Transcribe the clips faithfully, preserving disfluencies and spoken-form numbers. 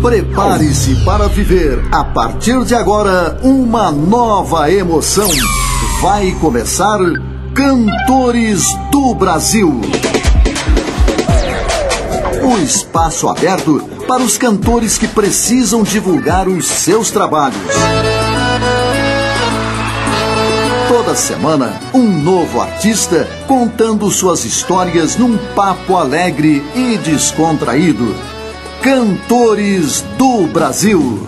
Prepare-se para viver, a partir de agora, uma nova emoção. Vai começar Cantores do Brasil. O espaço aberto para os cantores que precisam divulgar os seus trabalhos. Toda semana, um novo artista contando suas histórias num papo alegre e descontraído. Cantores do Brasil.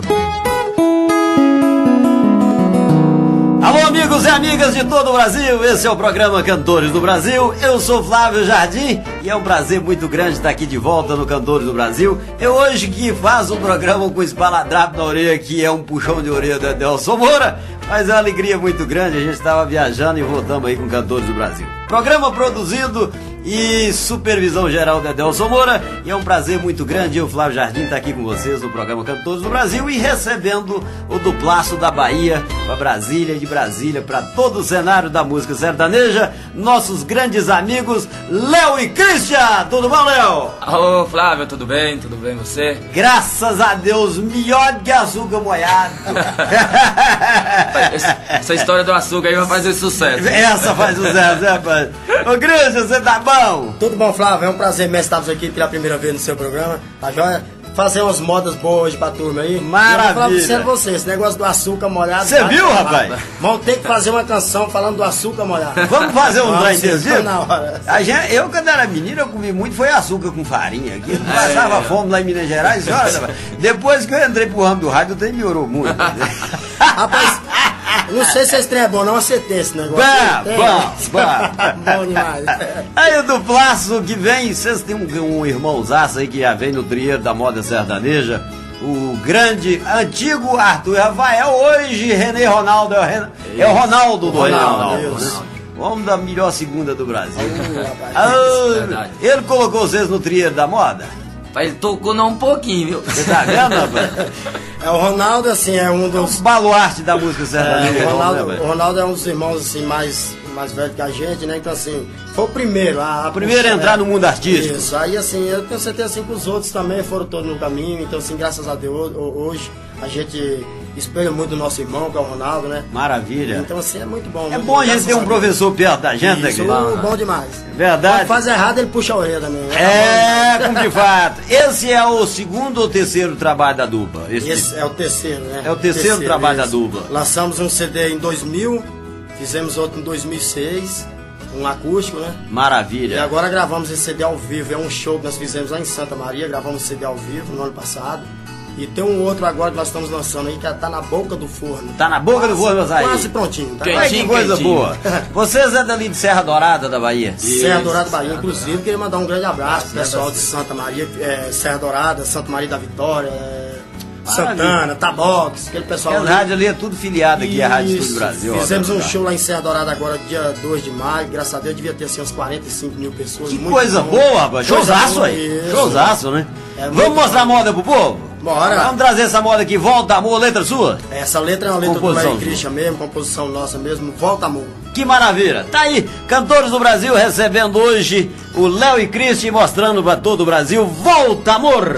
Alô, amigos e amigas de todo o Brasil, esse é o programa Cantores do Brasil. Eu sou Flávio Jardim e é um prazer muito grande estar aqui de volta no Cantores do Brasil. Eu hoje que faço um programa com espaladrapo na orelha, que é um puxão de orelha do Edelson Moura, mas é uma alegria muito grande, a gente estava viajando e voltamos aí com Cantores do Brasil. Programa produzido e supervisão geral de Edelson Moura, e é um prazer muito grande eu, Flávio Jardim, estar aqui com vocês no programa Cantores do Brasil e recebendo o duplaço da Bahia para Brasília e de Brasília para todo o cenário da música sertaneja, nossos grandes amigos Léo e Christian. Tudo bom, Léo? Alô, Flávio, tudo bem? Tudo bem você? Graças a Deus, melhor que açúcar molhado. essa, essa história do açúcar aí vai fazer sucesso. Essa faz sucesso, né, rapaz? Ô, Christian, você tá bom? Tudo bom, Flávio? É um prazer mesmo estarmos aqui pela primeira vez no seu programa, tá joia? Fazer umas modas boas hoje pra turma aí. Maravilha! Eu vou falar pra você, esse negócio do açúcar molhado. Você viu, rapaz? Vamos ter que fazer uma canção falando do açúcar molhado. Vamos fazer um trem desse tipo? Na hora. A gente, eu, quando era menino, eu comi muito, foi açúcar com farinha. Aqui não passava é. fome lá em Minas Gerais. Olha, depois que eu entrei pro ramo do rádio, o trem melhorou muito. Rapaz, não sei se esse trem é bom, não acertei esse negócio. Bom, bom, bom. Bom demais. Aí o duplaço que vem, vocês têm um, um irmãozaço aí que já vem no trieiro da moda sertaneja, o grande, antigo Arthur Rafael, hoje René Ronaldo, é o, Ren... é o Ronaldo do René Ronaldo. O homem da melhor segunda do Brasil. Ah, ele colocou vocês no trieiro da moda? Ele tocou não um pouquinho, viu? Você tá vendo, rapaz? É, o Ronaldo, assim, é um dos... É um baluarte da música sertaneja. É, o, Ronaldo, o Ronaldo é um dos irmãos, assim, mais, mais velhos que a gente, né? Então, assim, foi o primeiro a... O primeiro a entrar no mundo artístico. Isso, aí, assim, eu tenho certeza, assim, que os outros também foram todos no caminho. Então, assim, graças a Deus, hoje a gente espelha muito o nosso irmão, que é o Ronaldo, né? Maravilha. Então, assim, é muito bom. É bom a gente ter um professor perto da gente, Isso, aqui. Bom, bom demais. Verdade. Quando faz errado, ele puxa a orelha também. É, como de fato. Esse é o segundo ou terceiro trabalho da dupla? Esse, Esse é o terceiro, né? É o terceiro, terceiro trabalho isso. da dupla. Lançamos um C D em dois mil, fizemos outro em dois mil e seis, um acústico, né? Maravilha. E agora gravamos esse C D ao vivo, é um show que nós fizemos lá em Santa Maria, gravamos esse C D ao vivo no ano passado. E tem um outro agora que nós estamos lançando aí, que tá na boca do forno. Tá na boca quase, do forno, meus aí. Quase prontinho. Tá? Ai, que coisa quentinho. Boa. Vocês é dali de Serra Dourada da Bahia? Isso. Serra Dourada da Bahia. Inclusive, queria mandar um grande abraço pro pessoal de Santa Maria, é, Serra Dourada, Santa Maria da Vitória, é, Santana, Tabox, aquele pessoal. A rádio ali é tudo filiado aqui, a Rádio Estúdio Brasil. Fizemos um show lá em Serra Dourada agora, dia dois de maio. Graças a Deus, devia ter assim uns quarenta e cinco mil pessoas. Que coisa bom. boa, rapaz. Showzaço aí. Isso. Showzaço, né? É Vamos mostrar bom. a moda pro povo? Bora. Vamos trazer essa moda aqui, Volta Amor, letra sua? Essa letra é uma letra composição do Léo Christian mesmo, composição nossa mesmo, Volta Amor. Que maravilha! Tá aí, Cantores do Brasil recebendo hoje o Léo e Christian, mostrando pra todo o Brasil, Volta Amor!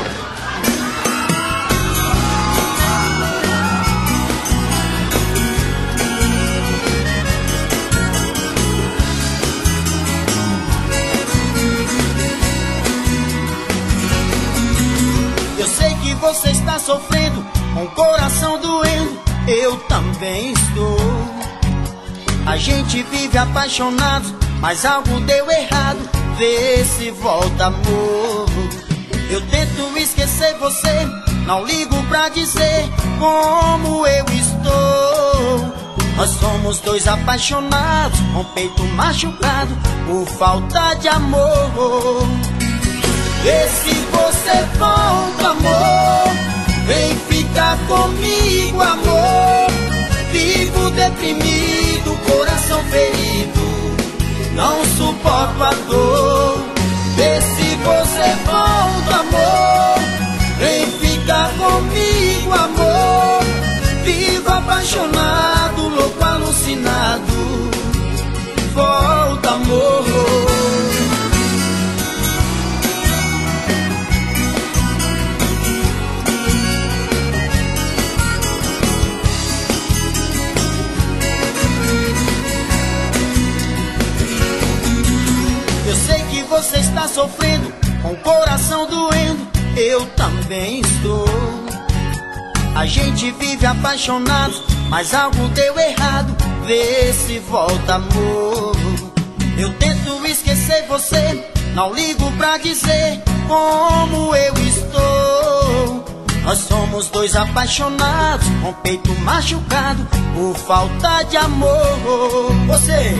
Você está sofrendo, com o coração doendo, eu também estou. A gente vive apaixonado, mas algo deu errado, vê se volta amor. Eu tento esquecer você, não ligo pra dizer como eu estou. Nós somos dois apaixonados, com peito machucado, por falta de amor. Vê se você volta, amor, vem ficar comigo, amor. Vivo deprimido, coração ferido, não suporto a dor. Vê se você volta, amor, vem ficar comigo, amor. Vivo apaixonado, louco, alucinado, volta, amor. que você está sofrendo, com o coração doendo, eu também estou. A gente vive apaixonado, mas algo deu errado, vê se volta amor. Eu tento esquecer você, não ligo pra dizer como eu estou. Nós somos dois apaixonados, com peito machucado, por falta de amor. Você!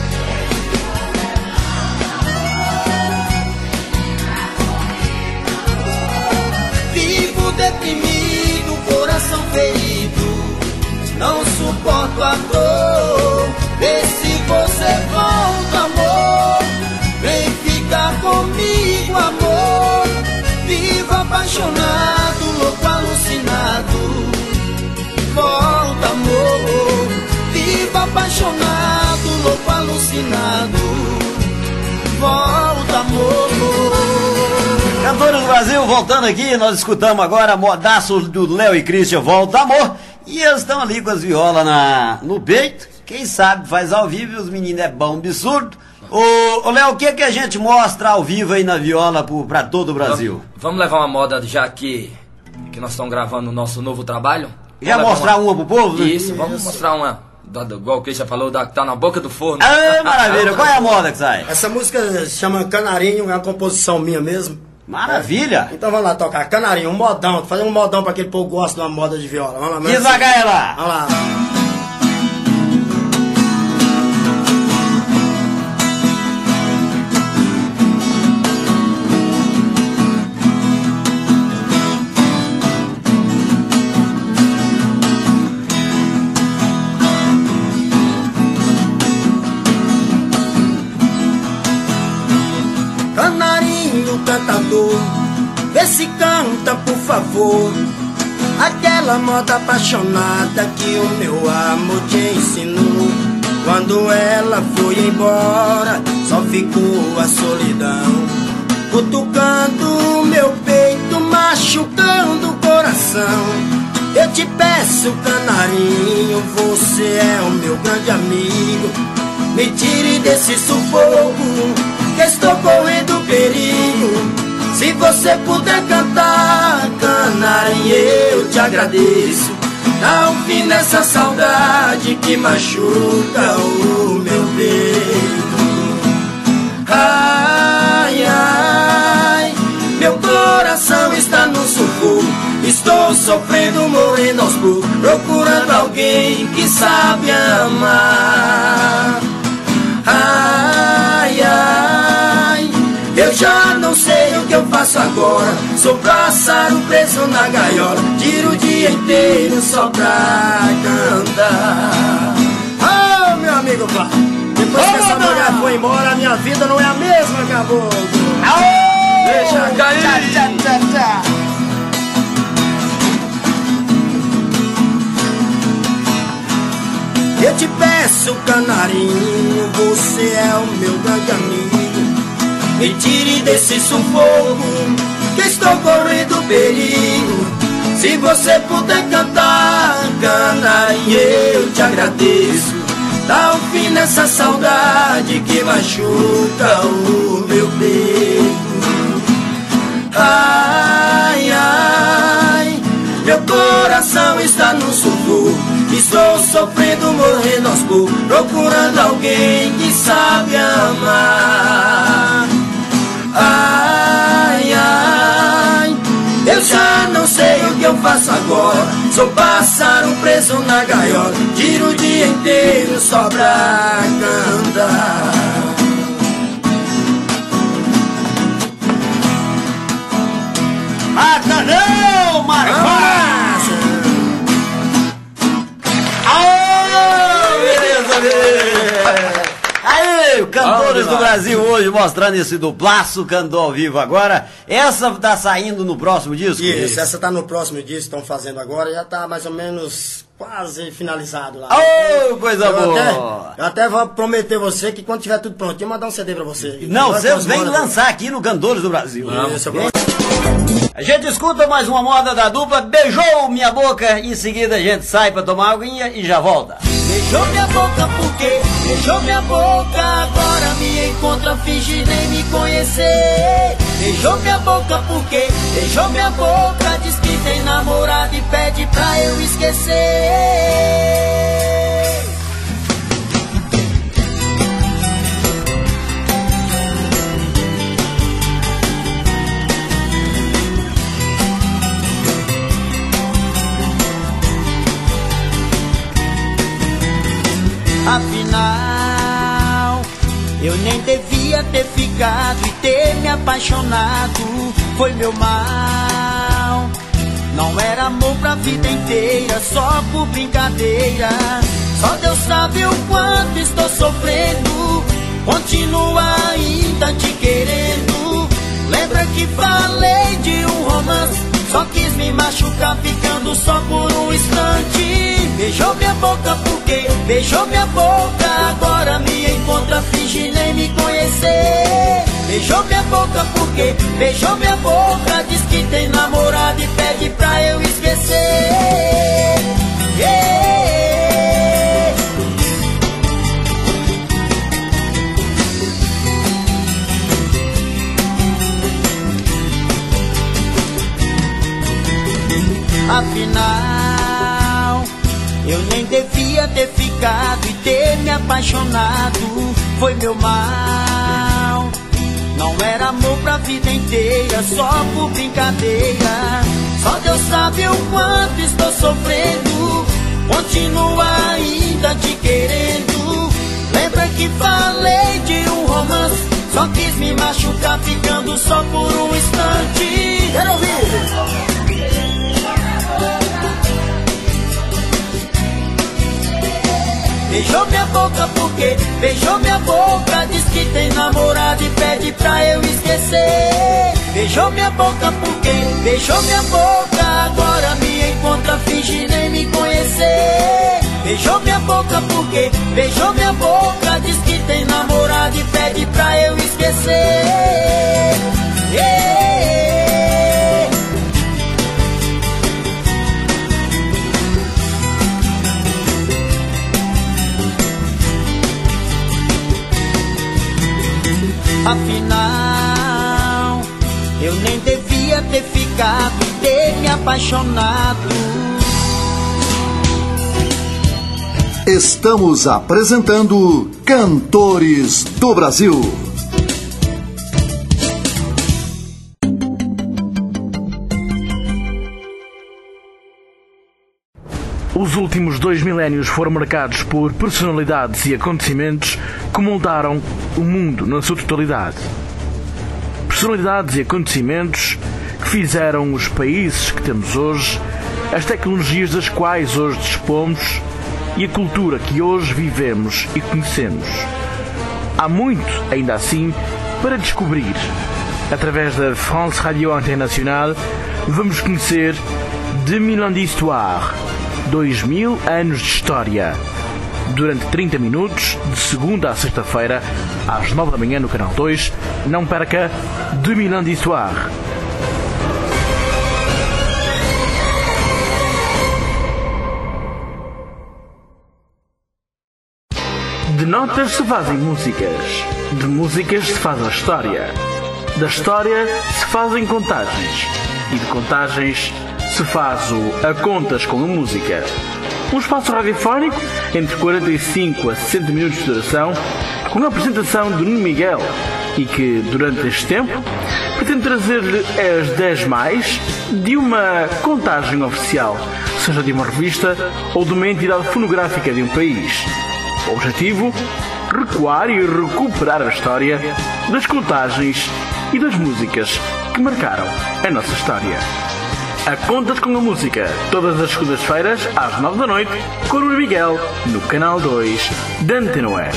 Vivo deprimido, coração ferido, não suporto a dor. Vê se você volta, amor, vem ficar comigo, amor. Vivo apaixonado, louco, alucinado, volta, amor. Vivo apaixonado, louco, alucinado, volta, amor. Cantores do Brasil, voltando aqui, nós escutamos agora Modaço do Léo e Christian, Volta Amor. E eles estão ali com as violas na, no peito. Quem sabe faz ao vivo e os meninos é bom, absurdo. Ô, ô Léo, o que é que a gente mostra ao vivo aí na viola pro, pra todo o Brasil? Vamos, vamos levar uma moda já que, que nós estamos gravando o nosso novo trabalho. Já Vamos mostrar uma... uma pro povo? Né? Isso, vamos Isso. mostrar uma, da, da, igual o Christian falou, da, que tá na boca do forno. Ah, maravilha, qual é a moda que sai? Essa música se chama Canarinho, é uma composição minha mesmo. Maravilha! Então vamos lá tocar Canarinho, um modão, fazer um modão pra aquele povo que gosta de uma moda de viola. Vamos lá, Devagar lá! Vamos lá. Cantador, vê se canta por favor aquela moda apaixonada que o meu amor te ensinou. Quando ela foi embora, só ficou a solidão, cutucando meu peito, machucando o coração. Eu te peço, canarinho, você é o meu grande amigo, me tire desse sufoco, que estou correndo perigo. Se você puder cantar, canarinho, eu te agradeço. Dá um fim nessa saudade que machuca o meu peito. Ai, ai, meu coração está no sufoco, estou sofrendo, morrendo aos poucos, procurando alguém que sabe amar. Ai, ai, eu já não sei o que eu faço agora, sou pássaro preso na gaiola, tiro o dia inteiro só pra cantar. Oh, meu amigo Pá, depois que essa mulher foi embora, a minha vida não é a mesma, caboclo. Deixa cair! Tchá, tchá, tchá, tchá. Eu te peço, canarinho, você é o meu grande amigo, me tire desse sufoco, que estou correndo perigo. Se você puder cantar, canarinho, eu te agradeço. Dá um fim nessa saudade que machuca o meu peito. Ai, ai, meu coração está no sufoco, estou sofrendo, morrendo aos poucos, procurando alguém que sabe amar. Ai, ai, eu já não sei o que eu faço agora, sou pássaro preso na gaiola, tiro o dia inteiro só pra cantar. Mata não, Marcos! Aê, beleza, beleza! Aí, Cantores do Brasil hoje mostrando esse duplaço, cantou ao vivo agora. Essa tá saindo no próximo disco? Isso, essa tá no próximo disco, estão fazendo agora, já tá mais ou menos quase finalizado lá. Oh, coisa eu boa! Até, eu até vou prometer você que quando tiver tudo prontinho, mandar um C D pra você. Não, Vai você com as vem modas, lançar aqui no Cantores do Brasil. Isso, eu Vem. A gente escuta mais uma moda da dupla, Beijou Minha Boca, em seguida a gente sai pra tomar aguinha e já volta. Beijou minha boca porque beijou minha boca, agora me encontra encontra, finge nem me conhecer. Beijou minha boca porque beijou minha boca. Diz que tem namorado e pede pra eu esquecer. Afinal, eu nem devia ter ficado e ter me apaixonado. Foi meu mal. Não era amor pra vida inteira, só por brincadeira. Só Deus sabe o quanto estou sofrendo. Continuo ainda te querendo. Lembra que falei de um romance? Só quis me machucar ficando só por um instante. Beijou minha boca porque beijou minha boca. Agora me encontra, finge nem me conhecer. Beijou minha boca porque beijou minha boca. Diz que tem namorado e pede pra eu esquecer. Yeah. Afinal, eu nem devia ter ficado e ter me apaixonado. Foi meu mal. Não era amor pra vida inteira, só por brincadeira. Só Deus sabe o quanto estou sofrendo. Continuo ainda te querendo. Lembra que falei de um romance? Só quis me machucar ficando só por um instante. Quero ouvir! Beijou minha boca porque beijou minha boca. Diz que tem namorado e pede pra eu esquecer. Beijou minha boca porque beijou minha boca. Agora me encontra, finge nem me conhecer. Beijou minha boca porque beijou minha boca. Diz que tem namorado e pede pra eu esquecer. Yeah. Afinal, eu nem devia ter ficado e ter me apaixonado. Estamos apresentando Cantores do Brasil. Os últimos dois milénios foram marcados por personalidades e acontecimentos que moldaram o mundo na sua totalidade. Personalidades e acontecimentos que fizeram os países que temos hoje, as tecnologias das quais hoje dispomos e a cultura que hoje vivemos e conhecemos. Há muito, ainda assim, para descobrir. Através da France Radio Internationale, vamos conhecer deux mille ans d'histoire, dois mil anos de história, durante trinta minutos, de segunda a sexta-feira, às nove da manhã no Canal dois. Não perca deux mille ans d'histoire. De notas se fazem músicas, de músicas se faz a história, da história se fazem contagens e de contagens se faz o A Contas com a Música. Um espaço radiofónico entre quarenta e cinco a sessenta minutos de duração, com a apresentação de Nuno Miguel e que, durante este tempo, pretende trazer-lhe as dez mais de uma contagem oficial, seja de uma revista ou de uma entidade fonográfica de um país. O objetivo? Recuar e recuperar a história das contagens e das músicas que marcaram a nossa história. A Contas com a Música, todas as segundas-feiras, às nove da noite, com o Nuno Miguel, no Canal dois da Antena Web.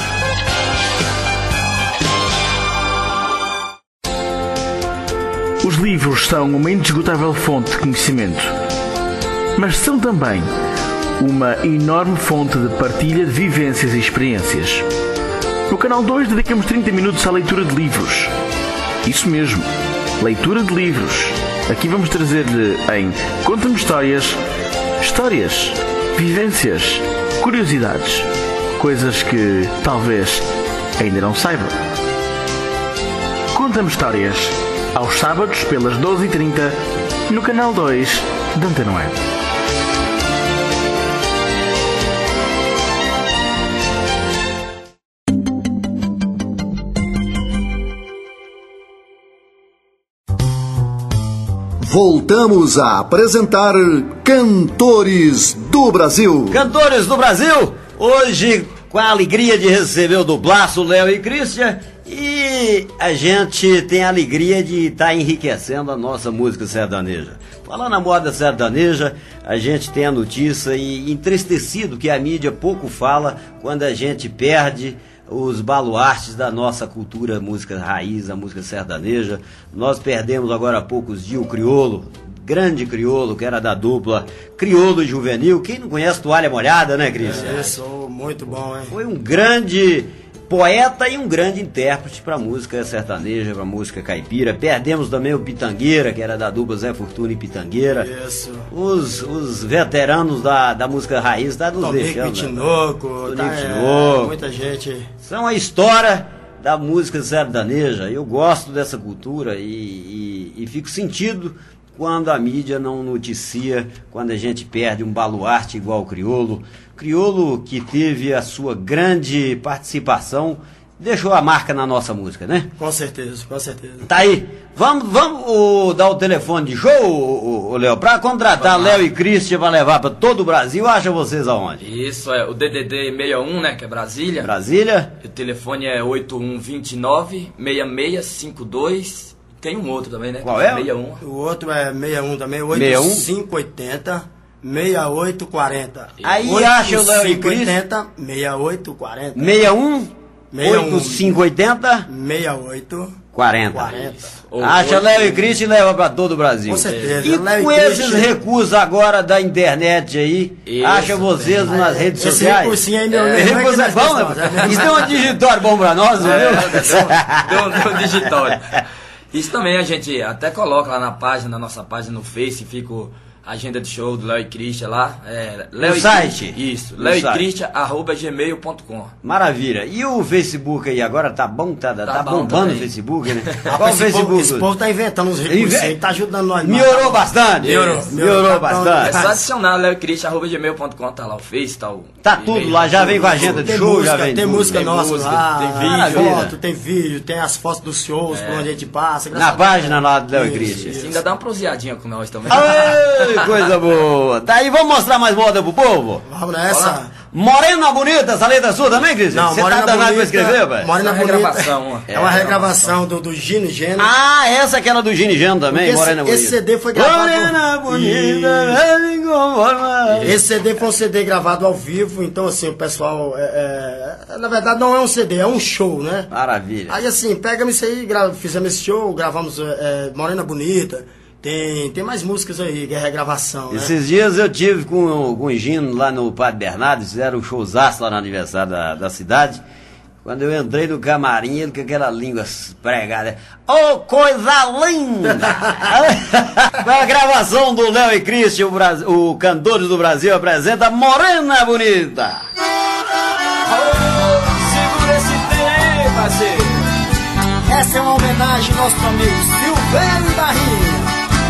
Os livros são uma indesgotável fonte de conhecimento, mas são também uma enorme fonte de partilha de vivências e experiências. No Canal dois dedicamos trinta minutos à leitura de livros. Isso mesmo, leitura de livros. Aqui vamos trazer-lhe em Conta-me Histórias, histórias, vivências, curiosidades, coisas que talvez ainda não saiba. Conta-me Histórias, aos sábados pelas doze e trinta, no canal dois da Antena Web. Voltamos a apresentar Cantores do Brasil. Cantores do Brasil, hoje com a alegria de receber o Dublaço, Léo e Christian, e a gente tem a alegria de estar tá enriquecendo a nossa música sertaneja. Falando na moda sertaneja, a gente tem a notícia e entristecido que a mídia pouco fala quando a gente perde os baluartes da nossa cultura, música raiz, a música sertaneja. Nós perdemos agora há poucos dias o Criolo, grande Criolo, que era da dupla Criolo e Juvenil. Quem não conhece Toalha Molhada, né, Cristian? É, isso, muito bom, hein? Foi um grande poeta e um grande intérprete para música sertaneja, para música caipira. Perdemos também o Pitangueira, que era da dupla Zé Fortuna e Pitangueira. Isso. Os, os veteranos da, da música raiz tá nos Tonico deixando. Tinoco, Tonico tá, é, Tinoco. muita gente. São a história da música sertaneja. Eu gosto dessa cultura e, e, e fico sentido quando a mídia não noticia, quando a gente perde um baluarte igual o Criolo. Criolo, que teve a sua grande participação, deixou a marca na nossa música, né? Com certeza, com certeza. Tá aí. Vamos, vamos o, dar o telefone de show, o, o Léo, pra contratar Léo e Christian pra levar pra todo o Brasil. Acha vocês aonde? Isso, é o D D D sessenta e um, né, que é Brasília. Brasília. O telefone é oito um dois nove, seis seis cinco dois. Tem um outro também, né? Qual é? sessenta e um. O outro é sessenta e um também, sessenta e um? oito cinco oito zero, seis oito quatro zero. Aí acha o Léo e Christian. seis oito quatro zero. sessenta e um, oito cinco oito zero, seis oito quarenta. quarenta. Acha Léo e Christian e leva pra todo o Brasil. Com certeza. E Léo e com esses Christian- recursos agora da internet aí, Isso, acha vocês nas redes Esse sociais? recursinho aí, meu, É, meu, não é que recurso é nós bom, gostamos, né? é Isso é um digitório bom pra nós, não É, viu? deu, deu, deu um digitório. Isso também a gente até coloca lá na página, na nossa página no Face, fica o- a agenda de show do Léo e Christian lá. É, Léo No e site? Christian, isso, No Léo e site. Christian, arroba gmail ponto com. Maravilha. E o Facebook aí agora tá bom, tá, tá, Tá bom bombando também. o Facebook, né? Rapaz, Qual o esse, Facebook? povo, esse povo tá inventando uns recursos Inve- aí, tá ajudando nós. Melhorou bastante? Melhorou. Melhorou Melhorou. É bastante. só adicionar Léo e Christian, arroba gmail ponto com, tá lá o Face, tá o... Tá tudo e-mail. lá, já vem com a agenda de Tem show, música, já vem tem tudo. música Tem nossa música, lá, tem vídeo. Maravilha. foto, tem vídeo, tem as fotos dos shows por onde a gente passa. graças Na a Deus. página lá do Léo e Isso, Christian. isso. Ainda dá uma proseadinha com nós também. Ai, coisa boa. Tá aí, vamos mostrar mais moda pro povo? Vamos nessa. Morena Bonita, essa letra sua também, Cristian? Não, Você tá Morena danado pra Bonita- escrever, pai? Morena É uma Bonita regravação, ó. É uma regravação do, do Gino Gênero. Ah, essa é aquela do Gini Geno também, Esse- Morena Bonita. esse C D foi gravado- Morena Bonita, Isso. vem me conformar. Esse C D foi um C D gravado ao vivo, então assim, o pessoal. É, é, na verdade, não é um C D, é um show, né? Maravilha. Aí assim, pegamos isso aí, gra- fizemos esse show, gravamos é, é, Morena Bonita. Tem, tem mais músicas aí, que é regravação, né? Esses dias eu tive com, o- com o Gino lá no Padre Bernardo, fizeram um showzaço lá no aniversário da, da cidade. Quando eu entrei no camarim, ele com aquela língua pregada. Ô, coisa linda! Foi a gravação do Léo e Christian, o, Bras- o Cantores do Brasil apresenta Morena Bonita. Segura esse trem aí, parceiro. Essa é uma homenagem ao nosso amigo Silvério Barrinha.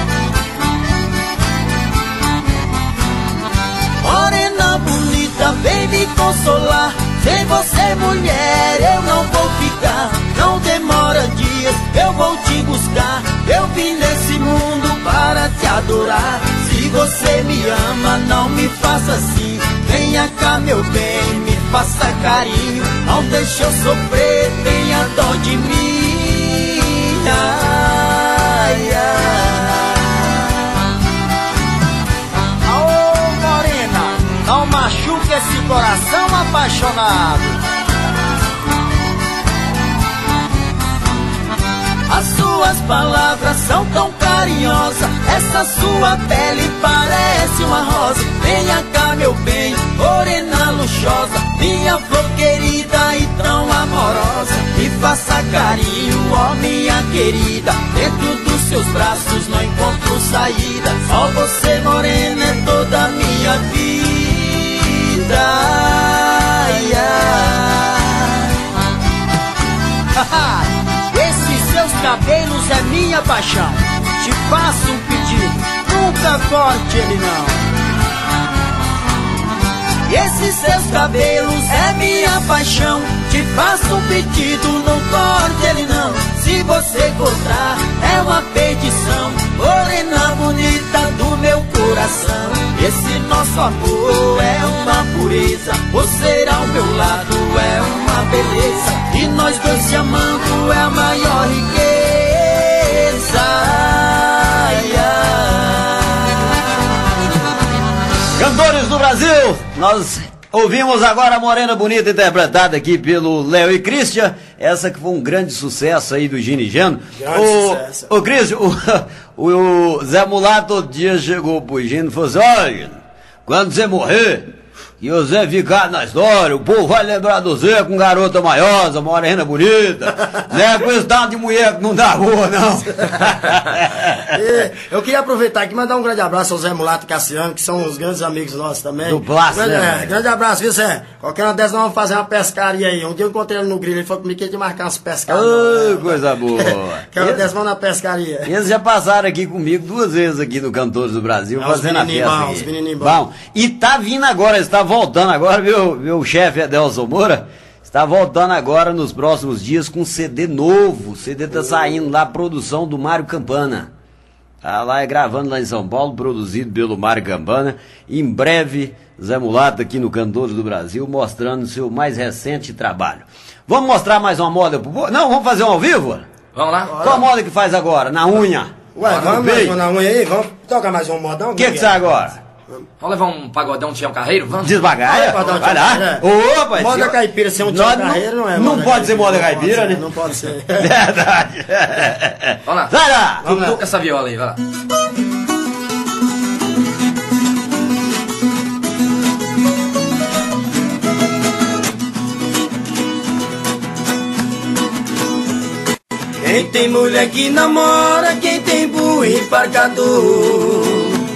Morena bonita, vem me consolar. Sem você, mulher, eu não vou ficar. Não demora dias, eu vou te buscar. Eu vim nesse mundo para te adorar. Se você me ama, não me faça assim. Venha cá, meu bem, me faça carinho. Não deixe eu sofrer, tenha dó de mim. Ai, ai. Aô, Morena, não machuque esse coração apaixonado. As suas palavras são tão carinhosas. Essa sua pele parece uma rosa. Venha cá, meu bem, morena luxuosa. Minha flor querida e tão amorosa. Me faça carinho, ó minha querida. Dentro dos seus braços não encontro saída. Só você, morena, é toda a minha vida. Ai, ai. Esse seu cabelos é minha paixão. Te faço um pedido, nunca corte ele não. Esses seus cabelos é minha paixão. Te faço um pedido, não corte ele não. Se você cortar, é uma perdição. Morena bonita do meu coração, esse nosso amor é uma pureza. Você ao meu lado é uma beleza, e nós dois se amando é a maior riqueza. Ai, ai. Cantores do Brasil, nós ouvimos agora a Morena Bonita, interpretada aqui pelo Léo e Christian. Essa que foi um grande sucesso aí do Gini Geno. Grande o, sucesso. O Christian, o, o Zé Mulato outro dia chegou pro Gino e falou assim: olha, quando você morrer e o Zé ficar na história, o povo vai lembrar do Zé com garota maiosa, morena bonita, né? Com esse tal de mulher que não dá boa, não. Eu queria aproveitar aqui e mandar um grande abraço ao Zé Mulato e Cassiano, que são os grandes amigos nossos também. Do Plástico, grande, né? É, grande abraço, viu, Zé? Qualquer uma dessas nós vamos fazer uma pescaria aí. Um dia eu encontrei ele no grilo, ele falou comigo que ia te marcar umas pescarias. Oh, coisa boa. Que uma dessas vamos na pescaria. Eles já passaram aqui comigo duas vezes aqui no Cantores do Brasil, É, fazendo a os festa. menininhos bons, aqui. os menininhos bons. Bom, e tá vindo agora, está voltando agora, viu, meu chefe Adelson Moura, está voltando agora nos próximos dias com C D novo. O C D tá saindo lá, produção do Mário Campana. Tá lá é gravando lá em São Paulo, produzido pelo Mário Campana. Em breve, Zé Mulato aqui no Cantores do Brasil, mostrando o seu mais recente trabalho. Vamos mostrar mais uma moda pro povo? Não, vamos fazer um ao vivo? Vamos lá? Qual moda que faz agora? Na unha? Ué, No vamos mais peito? uma na unha aí? Vamos tocar mais um modão? O que que sai agora? Vamos levar um pagodão Tião Carreiro? Vamos? Desbagaia? Vai dar um Vai lá. Tião Ô, rapaz. Moda se- caipira ser um Nós Tião Carreiro não é Não moda pode ser moda caipira, caipira, né? não pode ser. Verdade. Vamos lá. Vai lá. Vamos lá. Toca essa viola aí, vai lá. Quem tem mulher que namora, quem tem burro embarcador,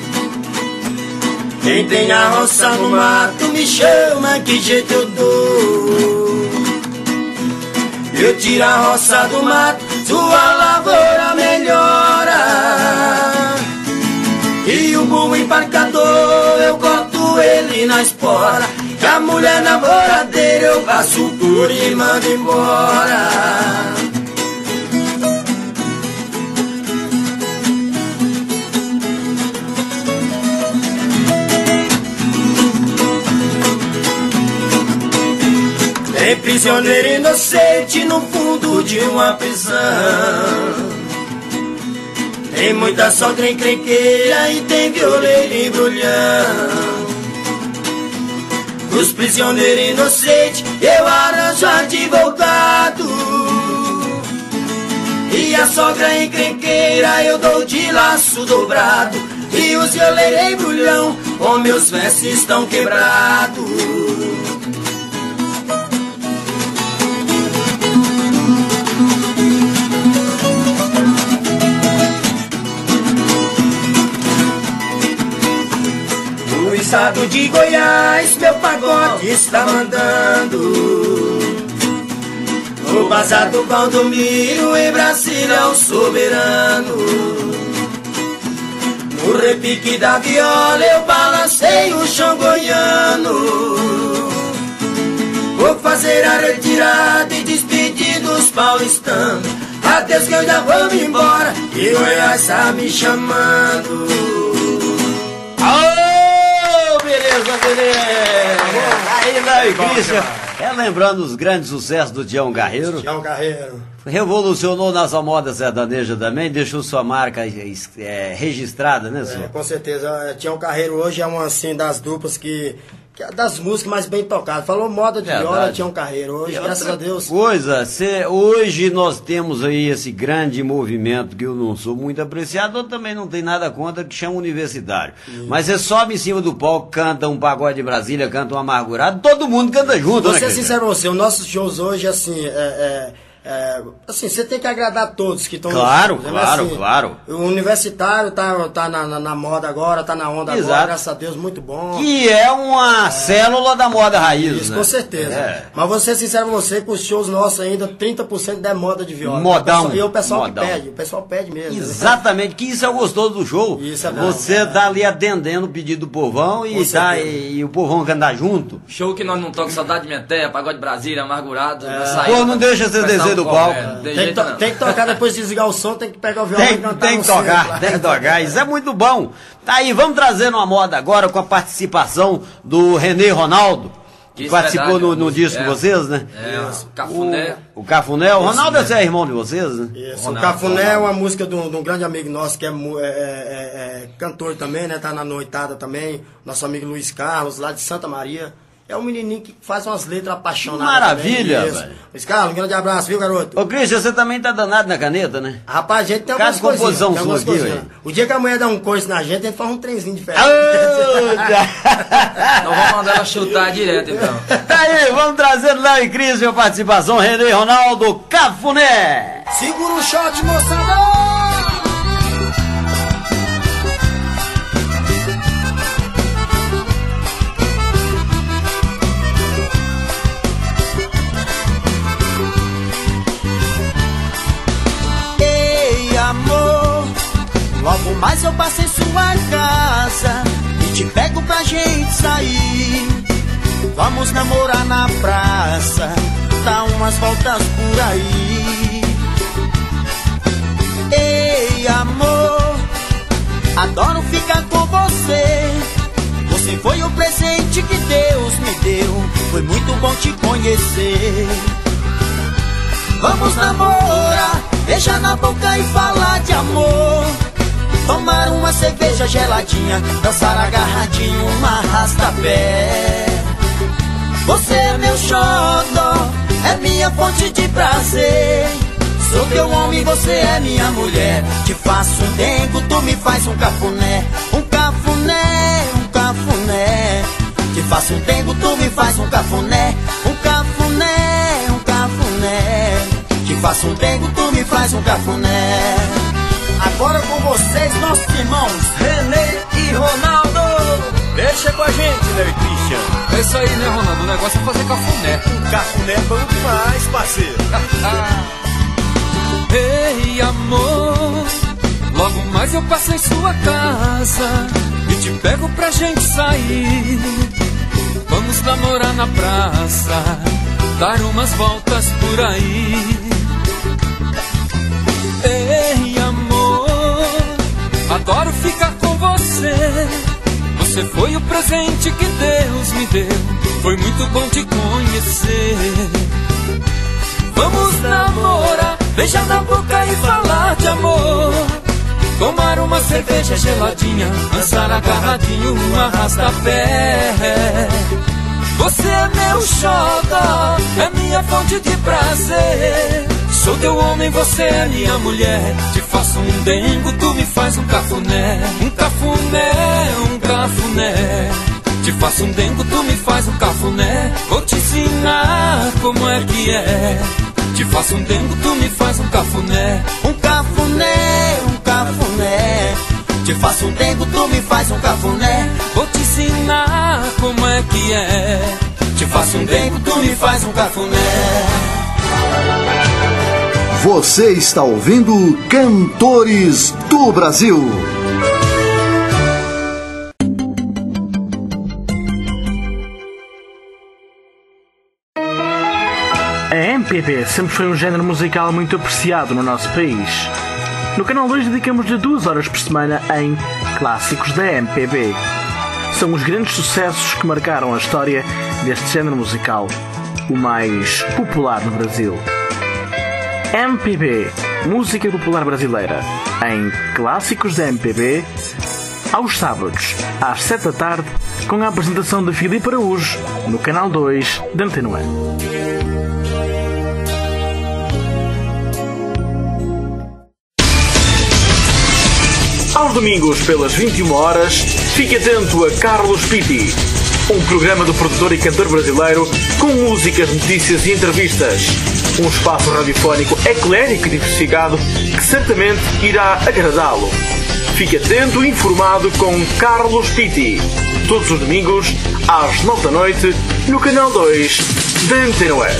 quem tem a roça no mato, me chama, que jeito eu dou. Eu tiro a roça do mato, sua lavoura melhora. E o burro embarcador, eu corto ele na espora. E a mulher namoradeira, eu passo por e mando embora. Tem prisioneiro inocente no fundo de uma prisão. Tem muita sogra encrenqueira e tem violeiro e embrulhão. Os prisioneiros inocentes eu arranjo advogado. E a sogra encrenqueira eu dou de laço dobrado. E os violeiros em embrulhão com meus versos estão quebrados. No estado de Goiás, meu pagode está mandando. No bazar do Valdomiro, em Brasília, o soberano. No repique da viola, eu balancei o chão goiano. Vou fazer a retirada e despedir dos paulistanos. Adeus que eu já vou me embora, e Goiás tá me chamando. Ô, beleza, beleza. Aí, Léo e Christian. É lembrando os grandes sucessos do Tião Carreiro. Tião Carreiro. Revolucionou nossa moda sertaneja também, deixou sua marca é, registrada, né, É, senhor? com certeza. Tião Carreiro hoje é uma assim, das duplas que, que é das músicas mais bem tocadas. Falou moda de Verdade. viola, Tião Carreiro. Hoje, E graças outra a Deus. Coisa, cê, hoje nós temos aí esse grande movimento que eu não sou muito apreciado, eu também não tenho nada contra, que chama universitário. Mas você sobe em cima do palco, canta um pagode de Brasília, canta um amargurado, todo mundo canta junto, Vou né, ser Christian? sincero com você, os nossos shows hoje, assim, é, é, É, assim, você tem que agradar todos que estão... Claro, no, claro, assim, claro. O universitário tá, tá na, na, na moda agora, tá na onda Exato. agora, graças a Deus, muito bom. Que é uma é. célula da moda raiz, Isso, né? com certeza. É. Mas vou ser sincero com você, que os shows nossos ainda, trinta por cento é moda de viola. Modão. E o pessoal Modão. que pede, o pessoal pede mesmo. Exatamente, né? Que isso é o gostoso do show. Isso é bom. Você é. tá ali atendendo o pedido do povão e, tá, e, e o povão cantar junto. Show que nós não tocamos, Saudade de Minha Terra, Pagode Brasília, Amargurado. É. Pô, não deixa você descer do palco. É. Tem, que to, tem que tocar depois de desligar o som, tem que pegar o violão tem, e cantar. Tem que tocar, centro, tem que tocar. Isso é muito bom. Tá aí, vamos trazer uma moda agora com a participação do René Ronaldo, que Isso participou verdade, no, no disco é. de vocês, né? É, o Cafuné. O, o Cafuné. O Ronaldo é irmão de vocês, né? Isso, Ronaldo, o Cafuné Ronaldo. É uma música de um, de um grande amigo nosso, que é, é, é, é cantor também, né? Tá na noitada também. Nosso amigo Luiz Carlos, lá de Santa Maria. É um menininho que faz umas letras apaixonadas. Maravilha, velho. Luiz Carlos, um grande abraço, viu, garoto? Ô, Cristian, você também tá danado na caneta, né? Rapaz, a gente tem algumas coisinhas. Tem algumas coisinhas. O dia que a mulher dá um coice na gente, a gente faz um trenzinho diferente. Então vamos mandar ela chutar direto, então. Tá aí, vamos trazer lá em Cristian, participação, René Ronaldo, Cafuné. Segura o shot, moçada! Logo mais eu passo em sua casa e te pego pra gente sair. Vamos namorar na praça, dar umas voltas por aí. Ei, amor, adoro ficar com você. Você foi o presente que Deus me deu, foi muito bom te conhecer. Vamos namorar, beijar na boca e falar de amor. Tomar uma cerveja geladinha, dançar agarradinho, uma arrasta-pé. Você é meu xodó, é minha fonte de prazer. Sou teu homem, você é minha mulher. Te faço um dengo, tu me faz um cafuné. Um cafuné, um cafuné. Te faço um dengo, tu me faz um cafuné. Um cafuné, um cafuné. Te faço um dengo, tu me faz um cafuné. Agora com vocês, nossos irmãos René e Ronaldo. Deixa com a gente, né, Christian? É isso aí, né, Ronaldo? O negócio é fazer cafuné. Um cafuné bom demais, parceiro. Ei, amor, logo mais eu passo em sua casa e te pego pra gente sair. Vamos namorar na praça, dar umas voltas por aí. Ei, amor, adoro ficar com você. Você foi o presente que Deus me deu, foi muito bom te conhecer. Vamos namorar, beijar na boca e falar de amor. Tomar uma cerveja geladinha, dançar agarradinho, um arrasta-pé. Você é meu xodó, é minha fonte de prazer. Sou teu homem, você é minha mulher. Te faço um dengo, tu me faz um cafuné. Um cafuné, um cafuné. Te faço um dengo, tu me faz um cafuné. Vou te ensinar como é que é. Te faço um dengo, tu me faz um cafuné. Um cafuné, um cafuné. Te faço um dengo, tu me faz um cafuné. Vou te ensinar como é que é. Te faço um dengo, tu me faz um cafuné. Você está ouvindo Cantores do Brasil. A M P B sempre foi um género musical muito apreciado no nosso país. No Canal dois dedicamos-lhe duas horas por semana em Clássicos da M P B. São os grandes sucessos que marcaram a história deste género musical, o mais popular no Brasil. M P B, música popular brasileira, em Clássicos da M P B, aos sábados, às sete da tarde, com a apresentação de Filipe Araújo, no Canal dois da Antena um. Aos domingos, pelas vinte e uma horas, fique atento a Carlos Pitti, um programa do produtor e cantor brasileiro com músicas, notícias e entrevistas. Um espaço radiofónico eclético e diversificado que certamente irá agradá-lo. Fique atento e informado com Carlos Pitti, todos os domingos às nove da noite no canal dois da Antena Web.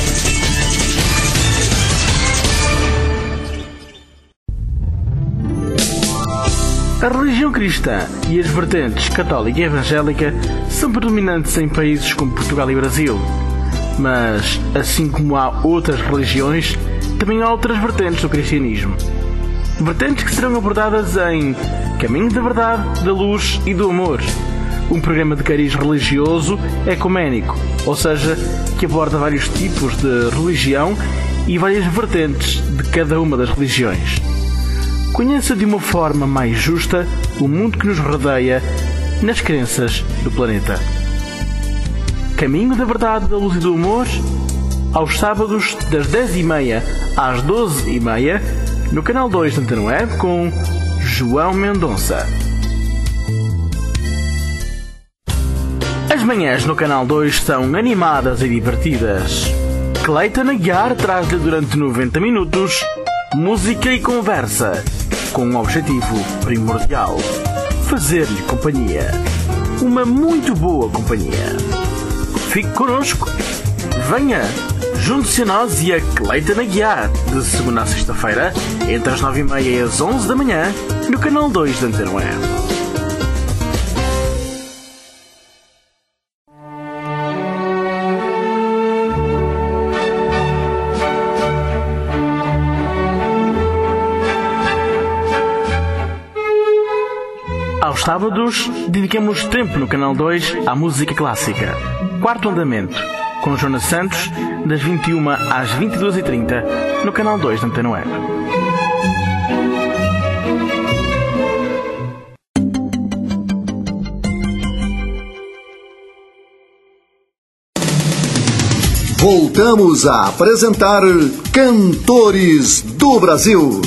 A religião cristã e as vertentes católica e evangélica são predominantes em países como Portugal e Brasil. Mas, assim como há outras religiões, também há outras vertentes do cristianismo. Vertentes que serão abordadas em Caminho da Verdade, da Luz e do Amor, um programa de cariz religioso ecuménico, ou seja, que aborda vários tipos de religião e várias vertentes de cada uma das religiões. Conheça de uma forma mais justa o mundo que nos rodeia nas crenças do planeta. Caminho da Verdade, da Luz e do Amor, aos sábados das dez e meia às doze e meia, no canal dois da Antena Web com João Mendonça. As manhãs no canal dois são animadas e divertidas. Cleiton Aguiar traz-lhe durante noventa minutos música e conversa, com um objetivo primordial: fazer-lhe companhia. Uma muito boa companhia. Fique connosco. Venha, junte-se a nós e a Cleiton Aguiar, de segunda a sexta-feira, entre as nove e meia e as onze da manhã, no canal dois da Antena Web. Aos sábados, dedicamos tempo no canal dois à música clássica. Quarto Andamento, com Jonas Santos, das vinte e uma às vinte e duas e trinta, no canal dois da Antena Web. Voltamos a apresentar Cantores do Brasil.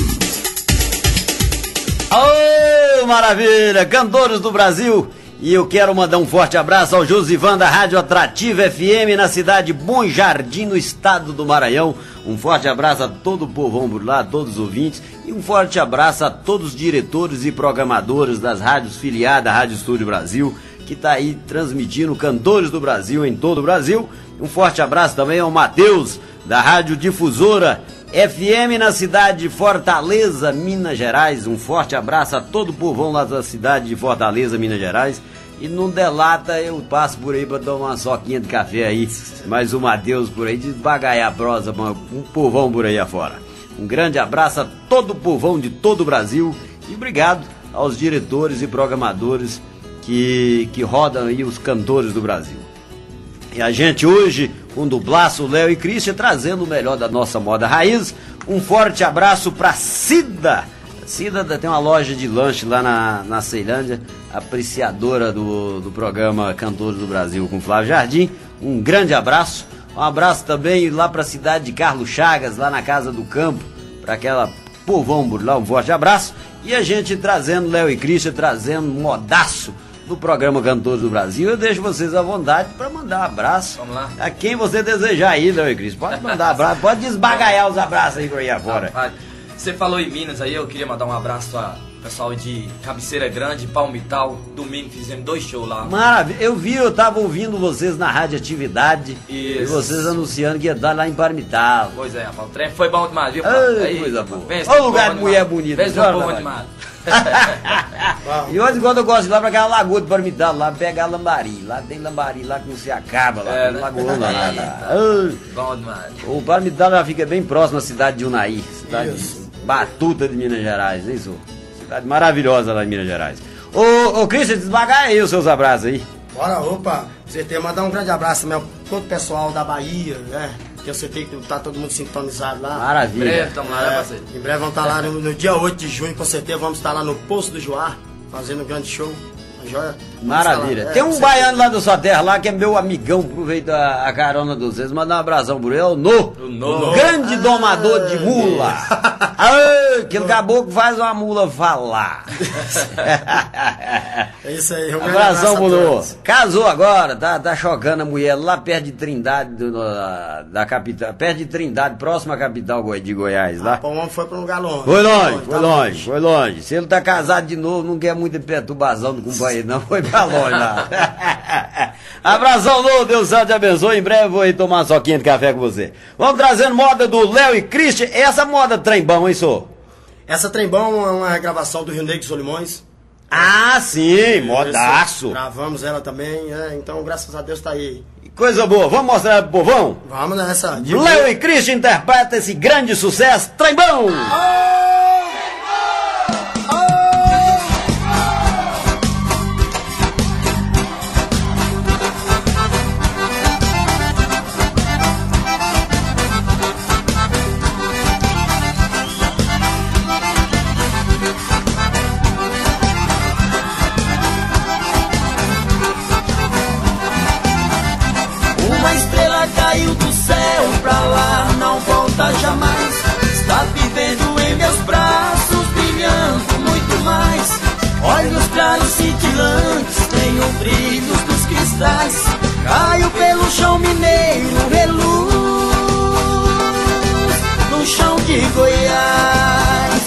Oh, maravilha! Cantores do Brasil! E eu quero mandar um forte abraço ao Josivan da Rádio Atrativa F M na cidade de Bom Jardim, no estado do Maranhão. Um forte abraço a todo o povão por lá, a todos os ouvintes. E um forte abraço a todos os diretores e programadores das rádios filiadas à Rádio Estúdio Brasil, que está aí transmitindo Cantores do Brasil em todo o Brasil. Um forte abraço também ao Matheus, da Rádio Difusora F M na cidade de Fortaleza, Minas Gerais. Um forte abraço a todo o povão lá da cidade de Fortaleza, Minas Gerais. E não delata, eu passo por aí para tomar uma soquinha de café aí. Mais o Matheus por aí, desbagaiar a prosa, um povão por aí afora. Um grande abraço a todo o povão de todo o Brasil. E obrigado aos diretores e programadores que, que rodam aí os Cantores do Brasil. E a gente hoje, com Dublaço, Léo e Christian, trazendo o melhor da nossa moda raiz. Um forte abraço para Cida. Cida tem uma loja de lanche lá na, na Ceilândia, apreciadora do, do programa Cantores do Brasil com Flávio Jardim. Um grande abraço. Um abraço também lá para a cidade de Carlos Chagas, lá na Casa do Campo, para aquela povão por lá. Um forte abraço. E a gente trazendo, Léo e Christian, trazendo um modaço do programa Cantores do Brasil. Eu deixo vocês à vontade para mandar um abraço. Vamos lá. A quem você desejar aí, Léo e Christian. Pode mandar abraço, pode desbagaiar os abraços aí por aí afora. Você falou em Minas aí, eu queria mandar um abraço a pessoal de Cabeceira Grande, Palmital. Domingo fizemos dois shows lá. Maravilha, eu vi, eu tava ouvindo vocês na Rádio Atividade. Isso. E vocês anunciando que ia dar lá em Palmital. Pois é, rapaz, o trem foi bom demais, viu? Ai, aí, coisa boa. Olha o lugar de mulher bonita. Fez um bom demais. E hoje quando eu gosto de ir lá pra aquela lagoa de Palmital, lá pegar lambari. Lá tem lambari lá que não se acaba, lá é, tem né? lagoa lá. lá, lá. Bom demais. O Palmital já fica bem próximo à cidade de Unai, cidade isso. Batuta de Minas Gerais, é isso? Cidade maravilhosa lá em Minas Gerais. Ô, ô Christian, desbagaia aí os seus abraços aí. Bora, opa, você tem que mandar um grande abraço também a todo o pessoal da Bahia, né? Que eu sei que tá todo mundo sintonizado lá. Maravilha. Em breve estamos lá, né, é, parceiro? Em breve vamos estar lá no, no dia oito de junho, com certeza vamos estar lá no Poço do Joá, fazendo um grande show. Joia? Maravilha. É, Tem um você baiano lá da sua terra lá que é meu amigão, aproveita a, a carona de vocês. Mandar um abração por ele. O No. O No. Grande domador de mula. Aê, aquele caboclo faz uma mula falar. É isso aí. Um Abração pro No. todos. Casou agora, tá, tá chocando a mulher lá perto de Trindade, do, da, da capital. Perto de Trindade, próxima à capital Goi- de Goiás lá. O homem foi pra um lugar longe. Foi longe, Tá foi longe, foi longe. Se ele tá casado de novo, não quer muita perturbação do companheiro, não. Foi pra longe lá. Abração, Lô, Deus Santo te abençoe. Em breve vou ir tomar uma soquinha de café com você. Vamos trazendo moda do Léo e Christian. Essa moda trem bom, hein, senhor? Essa Trembão é uma regravação do Rio Negro de Solimões. Ah, sim, modaço. Gravamos ela também, é, então graças a Deus tá aí. Coisa boa, vamos mostrar pro povão? Vamos nessa. De Léo e Christian interpreta esse grande sucesso, trem bom. Uma estrela caiu do céu pra lá, não volta jamais. Está vivendo em meus braços, brilhando muito mais. Olhos claros cintilantes, tem o brilho dos cristais. Caiu pelo chão mineiro, reluz no chão de Goiás.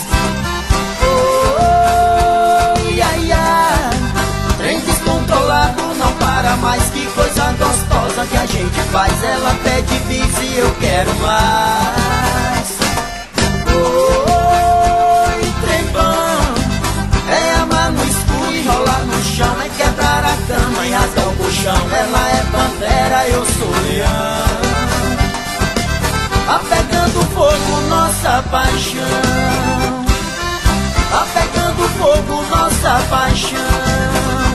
Oh, ia, ia. Trem descontrolado, não para mais. Que coisa gostosa que a gente faz. Ela pede bis e eu quero mais. Oi, trem bom. É amar no escuro e rolar no chão. É quebrar a cama e rasgar o colchão. Ela é pantera, eu sou leão. Apegando fogo, nossa paixão. Apegando fogo, nossa paixão.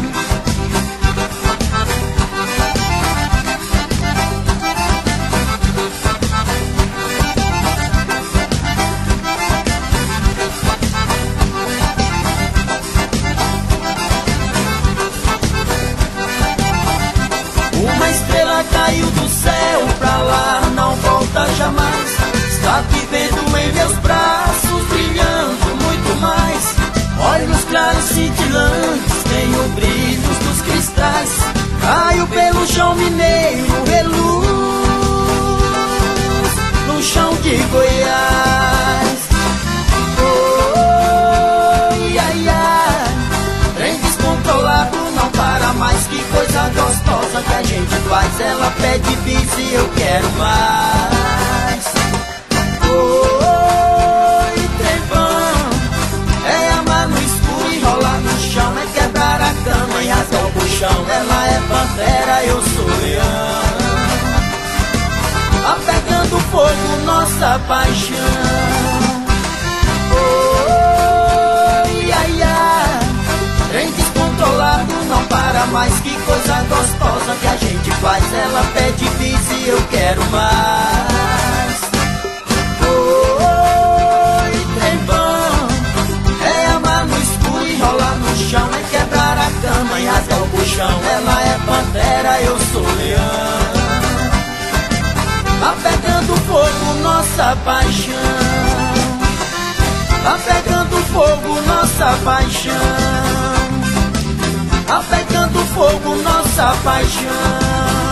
Uma estrela caiu do céu pra lá, não volta jamais. Está vivendo em meus braços, brilhando muito mais. Olhos claros cintilantes, tem o brilho dos cristais. Caiu pelo chão mineiro, reluz no chão de Goiás. Oh, ia, ia. Trem descontrolado, não para mais. Que coisa gostosa que a gente faz. Ela pede bis e eu quero mais. Oi, trem bom. É amar no escuro e rolar no chão. É quebrar a cama e rasgar o colchão. Ela é pantera, eu sou leão. Apegando fogo, nossa paixão. Oh, ia, ia. Trem descontrolado, não para mais. Que coisa gostosa que a gente faz. Ela pede bis e eu quero mais. Oi, trem bom. É amar no escuro e rolar no chão. É quebrar a cama e rasgar o colchão. Ela é pantera, eu sou leão. Apegando fogo, nossa paixão. Apegando fogo, nossa paixão. Apegando fogo, nossa paixão.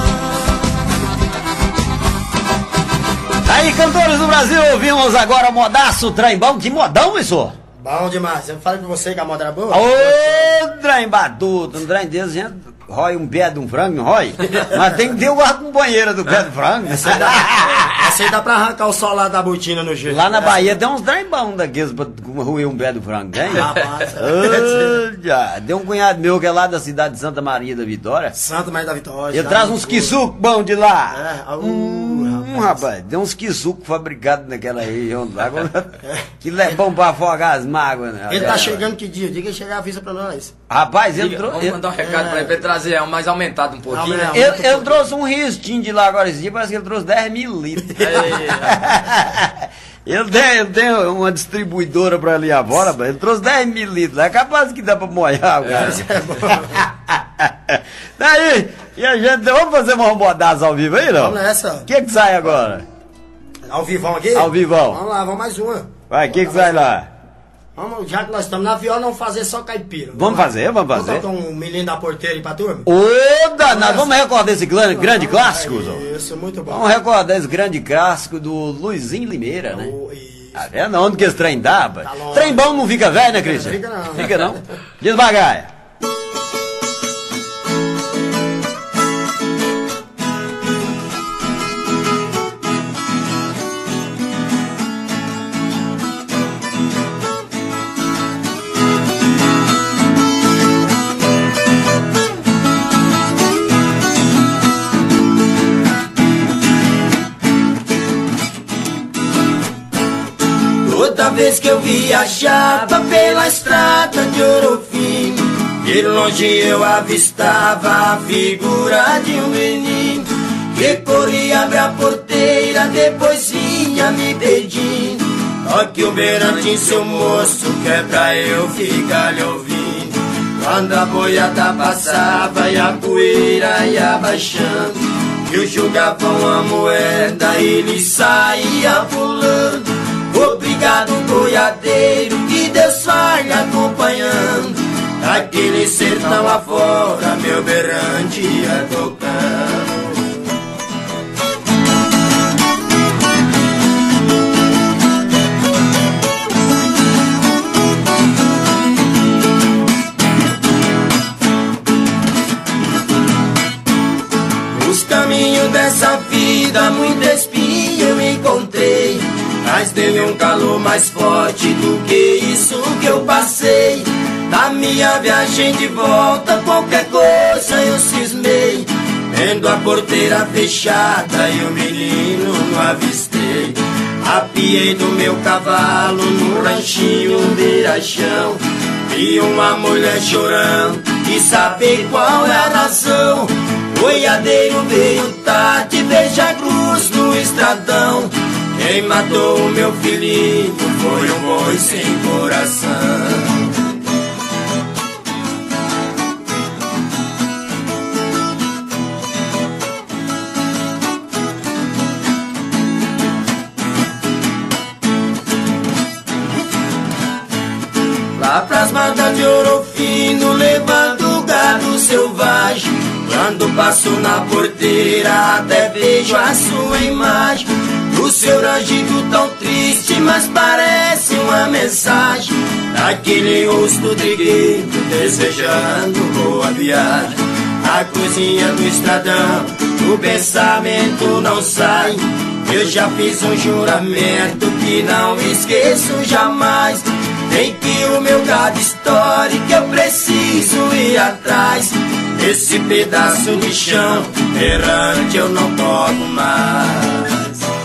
Aí, cantores do Brasil, ouvimos agora modaço, trem bom. Que modão, isso? Bom demais. Eu falei pra você que a moda era boa. Ô, trem batuto, um trem desse, gente, rói um pé de um frango, não rói? Mas tem que ter uma companheira do pé do frango. Essa aí dá, essa aí dá pra arrancar o sol lá da botina no jeito. Lá na Bahia tem uns trem bons daqueles pra ruir um pé do frango, tem? Rapaz, Ô, já. Tem um cunhado meu que é lá da cidade de Santa Maria da Vitória. Santa Maria da Vitória. Ele já traz no uns sul. quisucos bons de lá. É, uh, Hum, rapaz. rapaz, tem uns quisucos fabricados naquela região lá. Que é bom pra afogar as mágoas, né? Ele tá É. chegando que dia? Diga que chegar, avisa pra nós. Rapaz, ele, Diga, trou- vamos ele, mandar um recado pra ele, pra ele trazer um mais aumentado um pouquinho, Não, né? não. ele- ele trouxe um ristinho de lá agora esse dia, parece que ele trouxe dez mil litros. Ele tem, ele tem uma distribuidora pra ali agora, ele trouxe dez mil litros, é capaz que dá pra molhar, cara. É, daí, e a gente, vamos fazer uma rodadas ao vivo aí, não? Vamos nessa. O que que sai agora? Ao vivão aqui? Ao vivão. Vamos lá, vamos mais uma. Vai, o que que sai lá? Vamos, já que nós estamos na viola, vamos fazer só caipira. Vamos fazer, vamos fazer. Vamos tocar um menino da porteira aí pra turma? Ô, danado, vamos recordar esse grande, grande clássico, Zô? Isso, muito bom. Vamos recordar esse grande clássico do Luizinho Limeira, né? Oh, isso. Tá vendo onde que esse trem dá, pai? Tá longe. Trem bom não fica velho, né, Cristian? Fica não. Fica não. Desbagaia. Toda vez que eu viajava pela estrada de Ouro Fino, de longe eu avistava a figura de um menino que corria, abre a porteira, depois vinha me pedindo: toque o berante, seu moço, que é pra eu ficar lhe ouvindo. Quando a boiada passava e a poeira ia baixando, eu jogava uma moeda e ele saía pulando. Obrigado, boiadeiro, que Deus vai lhe acompanhando. Daquele sertão lá fora, meu berrante ia tocando. Os caminhos dessa vida, muita espinha eu encontrei, mas teve um calor mais forte do que isso que eu passei. Na minha viagem de volta, qualquer coisa eu cismei, vendo a porteira fechada e o menino não avistei. Apiei do meu cavalo no ranchinho beira-chão, vi uma mulher chorando, quis saber qual é a razão. Boiadeiro veio tarde, veja a cruz no estradão. Quem matou o meu filhinho foi um boi sem coração. Lá pras matas de Ouro Fino, levando gado selvagem, quando passo na porteira até vejo a sua imagem. O seu rangido tão triste, mas parece uma mensagem daquele rosto trigueiro desejando boa viagem. A cozinha do estradão, o pensamento não sai. Eu já fiz um juramento que não esqueço jamais. Tem que o meu gado estoure, que eu preciso ir atrás. Esse pedaço de chão errante eu não toco mais.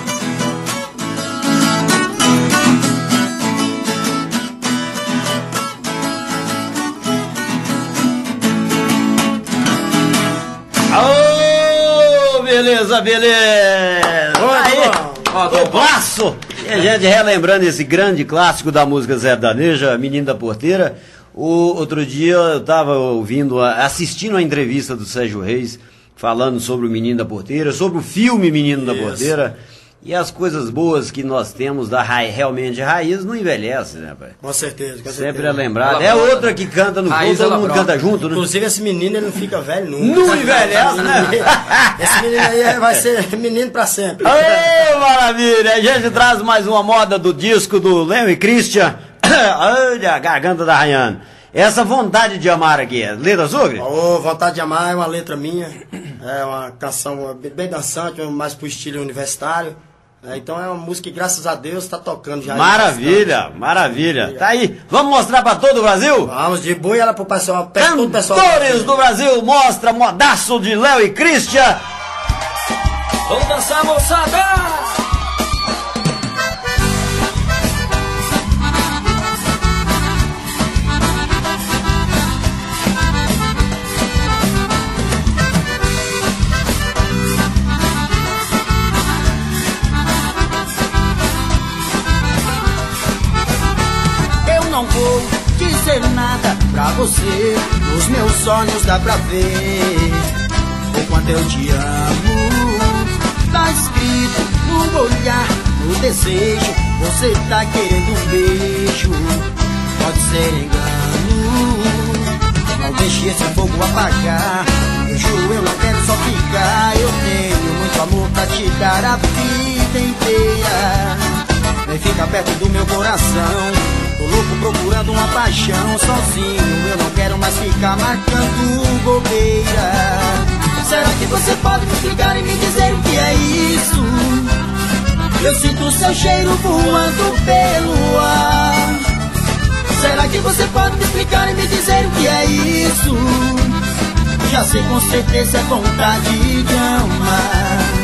Ô, beleza, beleza! Aí, ó, do braço! E a gente relembrando esse grande clássico da música sertaneja, Menino da Porteira. O outro dia eu estava ouvindo, assistindo a entrevista do Sérgio Reis, falando sobre o Menino da Porteira, sobre o filme Menino da Porteira. E as coisas boas que nós temos da ra realmente raiz não envelhece, né, pai? Com certeza, com certeza. Sempre é lembrado. É outra que canta no fundo, todo mundo canta junto, né? Inclusive esse menino ele não fica velho nunca. Não envelhece, né? Esse menino aí vai ser menino pra sempre. Ô, maravilha! A gente traz mais uma moda do disco do Léo e Christian. Olha a garganta da Rayane. Essa vontade de amar aqui, é letra sua? Ô, vontade de amar é uma letra minha. É uma canção bem dançante, mais pro estilo universitário. É, então é uma música que, graças a Deus, tá tocando já. Maravilha, maravilha. Tá aí. Vamos mostrar pra todo o Brasil? Vamos, de boa ela pro pessoal. Pra todo o pessoal. Cantores do Brasil, mostra modaço de Léo e Christian. Vamos dançar, moçada! não vou dizer nada pra você, nos meus olhos dá pra ver o quanto eu te amo. Tá escrito no olhar, no desejo, você tá querendo um beijo. Pode ser engano, não deixe esse fogo apagar. Eu juro, eu não quero só ficar. Eu tenho muito amor pra te dar a vida inteira. Vem ficar perto do meu coração. Tô louco procurando uma paixão. Sozinho eu não quero mais ficar marcando bobeira. Será que você pode me explicar e me dizer o que é isso? Eu sinto seu cheiro voando pelo ar. Será que você pode me explicar e me dizer o que é isso? Já sei com certeza é vontade de amar.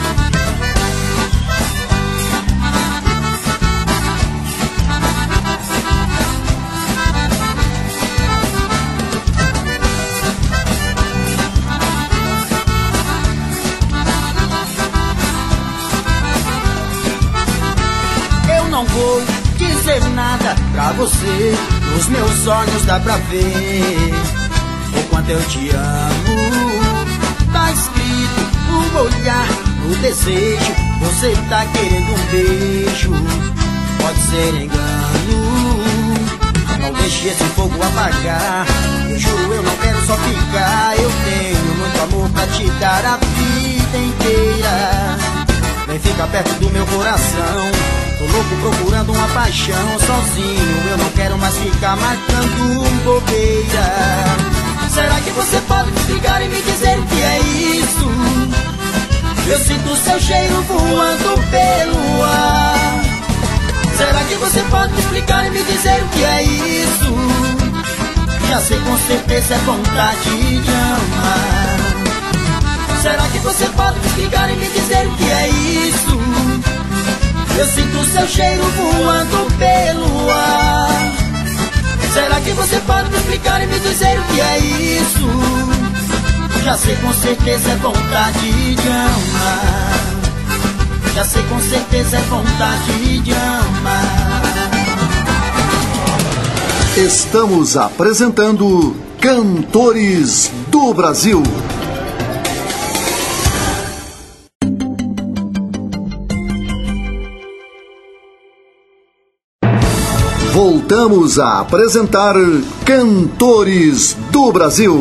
Não vou dizer nada pra você, nos meus olhos dá pra ver o quanto eu te amo. Tá escrito no olhar, no desejo, você tá querendo um beijo. Pode ser engano, não deixe esse fogo apagar. Eu juro, eu não quero só ficar. Eu tenho muito amor pra te dar a vida inteira. Vem ficar perto do meu coração. Tô louco procurando uma paixão. Sozinho eu não quero mais ficar marcando bobeira. Será que você pode me explicar e me dizer o que é isso? Eu sinto seu cheiro voando pelo ar. Será que você pode me explicar e me dizer o que é isso? Já sei com certeza é vontade de amar. Será que você pode me explicar e me dizer o que é isso? Eu sinto seu cheiro voando pelo ar. Será que você pode me explicar e me dizer o que é isso? Já sei com certeza é vontade de amar. Já sei com certeza é vontade de amar. Estamos apresentando Cantores do Brasil. Voltamos a apresentar Cantores do Brasil.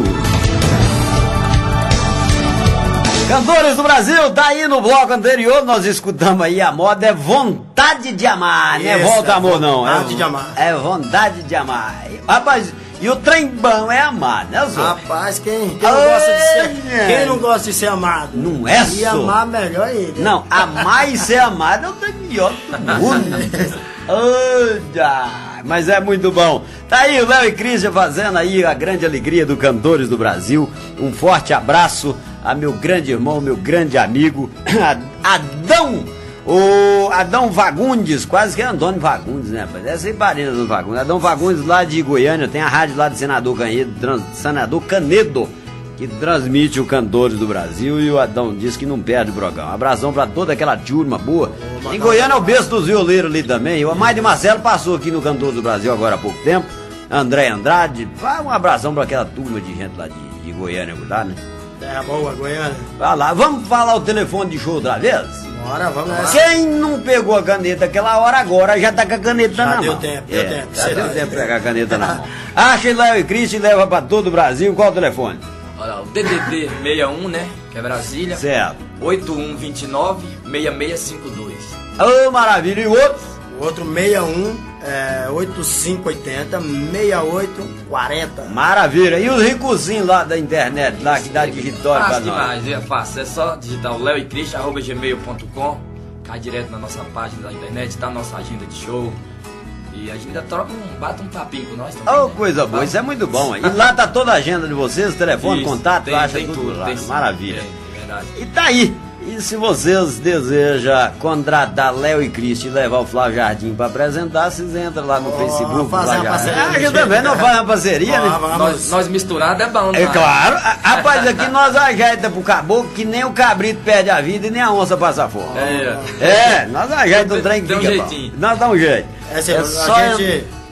Cantores do Brasil, tá aí no bloco anterior, nós escutamos aí a moda é vontade de amar, não é volta amor não. Vontade de amar. É vontade de amar. Rapaz, e o trem bom é amar, né, Zô? Rapaz, quem, quem, não gosta de ser, quem não gosta de ser amado? Não é, E Zô? amar melhor ainda. Não, amar e ser amado é o trem melhor do mundo. Olha, mas é muito bom. Tá aí o Léo e Christian fazendo aí a grande alegria do Cantores do Brasil. Um forte abraço a meu grande irmão, meu grande amigo Adão, o Adão Fagundes, quase que é Antônio Fagundes, né? Essa é parente do Fagundes. Adão Fagundes lá de Goiânia, tem a rádio lá do Senador Canedo, trans, Senador Canedo, que transmite o Cantores do Brasil, e o Adão diz que não perde o programa. Um abração pra toda aquela turma boa. Em Goiânia é o berço dos violeiros ali também. O Amai de Marcelo passou aqui no Cantores do Brasil agora há pouco tempo. André Andrade, vai um abração pra aquela turma de gente lá de, de Goiânia, lá, né? É boa, Goiânia. Vai lá, vamos falar o telefone de show outra vez? Bora, vamos lá. Quem não pegou a caneta aquela hora agora já tá com a caneta já na deu mão. Tempo, deu é, tempo, já deu deu tempo de pegar a caneta na mão. Acha Léo e Cristian e leva pra todo o Brasil. Qual o telefone? Olha, o D D D sessenta e um, né? Que é Brasília. Certo. oito um dois nove, seis seis cinco dois. Ô, maravilha. E o outro? O outro sessenta e um, é, oito cinco oito zero, seis oito quatro zero. Maravilha. E os ricozinhos lá da internet, lá que dá digitório pra Fácil nós? demais, é fácil. É só digitar o leo e cristian arroba gmail ponto com, cai direto na nossa página da internet, tá a nossa agenda de show. E a gente ainda troca um, bate um papinho com nós também. Oh, né? coisa boa, isso é muito bom. E lá tá toda a agenda de vocês, telefone, Isso, contato, tem, acha tem tudo, tudo, lá. tem sim. Maravilha. É, é verdade. E tá aí. E se vocês desejam contratar Léo e Cristian e levar o Flávio Jardim pra apresentar, vocês entram lá no Oh, Facebook. fazer Flávio uma Jardim. parceria Ah, do que jeito, também não né? faz uma parceria, né? Vamos, Nós, nós misturado é bom, né? É claro. A- Rapaz, aqui nós ajeita pro caboclo que nem o cabrito perde a vida e nem a onça passa fome. É. É, nós ajeita um trem que Tem um fica bom. jeitinho. Nós dá um jeito. É, É a só gente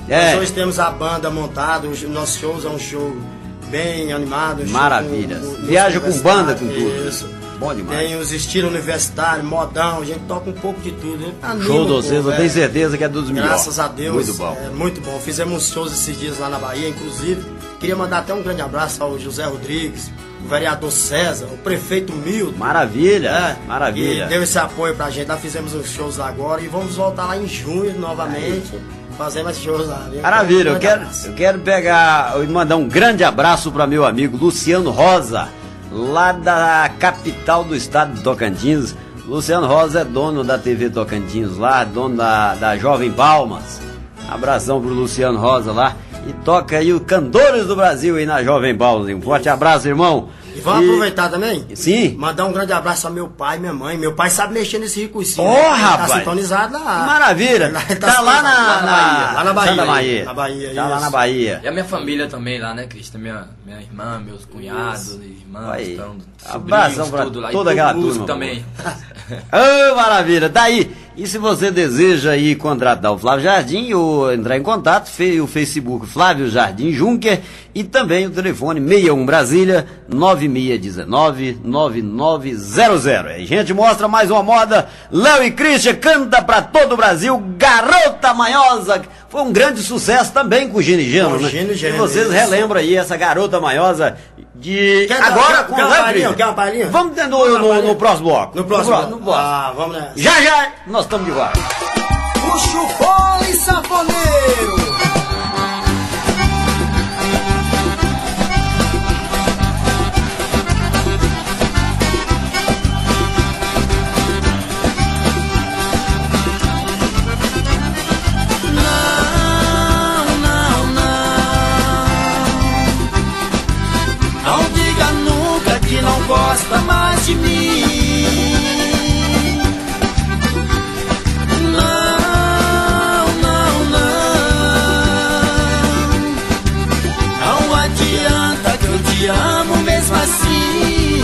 É. Nós hoje temos a banda montada, o nosso show é um show bem animado. Um Maravilha. show com, Viaja com banda, com tudo. Isso. Bom demais. Tem os estilos universitários, modão, a gente toca um pouco de tudo. Anima Show de um vocês, pouco, eu tenho é. certeza que é dos melhores. Graças a Deus. Muito bom. É muito bom. Fizemos shows esses dias lá na Bahia, inclusive. Queria mandar até um grande abraço ao José Rodrigues, o vereador César, o prefeito Milton. Maravilha, É, maravilha. E deu esse apoio pra gente. Lá fizemos os shows lá agora e vamos voltar lá em junho novamente. Fazer mais shows lá. Viu? Maravilha, Um eu grande quero, abraço. eu quero pegar e mandar um grande abraço para meu amigo Luciano Rosa, lá da capital do estado de Tocantins. Luciano Rosa é dono da T V Tocantins lá, dono da, da Jovem Palmas. Abração pro Luciano Rosa lá. E toca aí o Cantores do Brasil aí na Jovem Palmas. Um forte abraço, irmão. E vamos E- aproveitar também? Sim. Mandar um grande abraço ao meu pai e minha mãe. Meu pai sabe mexer nesse recursinho. Ó, Ele rapaz. Tá sintonizado lá. Maravilha. Ele Tá lá na, sintonizado na, lá na Bahia. Santa Bahia. Na Bahia, Tá lá isso. na Bahia. E a minha família também lá, né, Cristian? Minha, minha irmã, meus cunhados, irmãos, Aí. então, Abração sobrinhos, pra tudo lá. toda e aquela todo músico turma, também. Ô, maravilha, daí. E se você deseja aí contratar o Flávio Jardim ou entrar em contato, fe- o Facebook Flávio Jardim Juncker e também o telefone sessenta e um Brasília nove seis um nove, nove nove zero zero. Aí a gente mostra mais uma moda. Léo e Christian canta pra todo o Brasil, Garota Manhosa. Foi um grande sucesso também com o Gino e Geno, Com o né? Gino e Geno, E vocês isso. relembram aí essa Garota Manhosa de Quer dar- agora quer- com quer o uma Léo e palhinha? Christian. Quer uma palhinha? Vamos no, Vamos no, uma no, palhinha? próximo bloco. No próximo, No, no próximo. Ah, vamos nessa. Já já nós estamos de volta. Puxa o bola e safoneiro. Não, não, não. Não diga nunca que não gosta mais de mim. Não, não, não. Não adianta que eu te amo mesmo assim.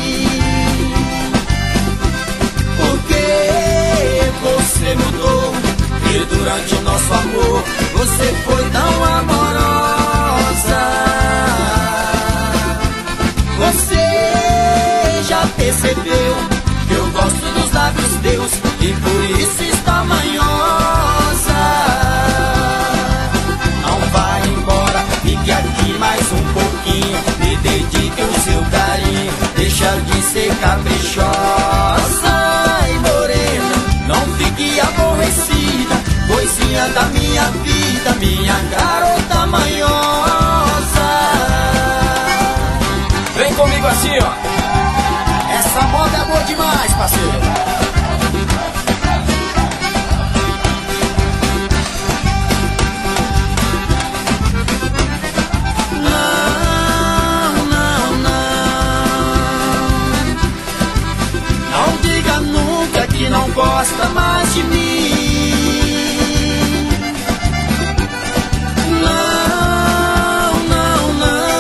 Porque você mudou e durante o nosso amor você foi tão amorosa. Você já percebeu que eu gosto dos lábios teus e por isso está manhosa. Não vai embora, fique aqui mais um pouquinho. Me dedique o seu carinho, deixa de ser caprichosa. Ai, morena, não fique aborrecida, coisinha da minha vida, minha garota manhosa. Vem comigo assim, ó. Essa moda é boa demais, parceiro. Não, não, não. Não diga nunca que não gosta mais de mim. Não, não,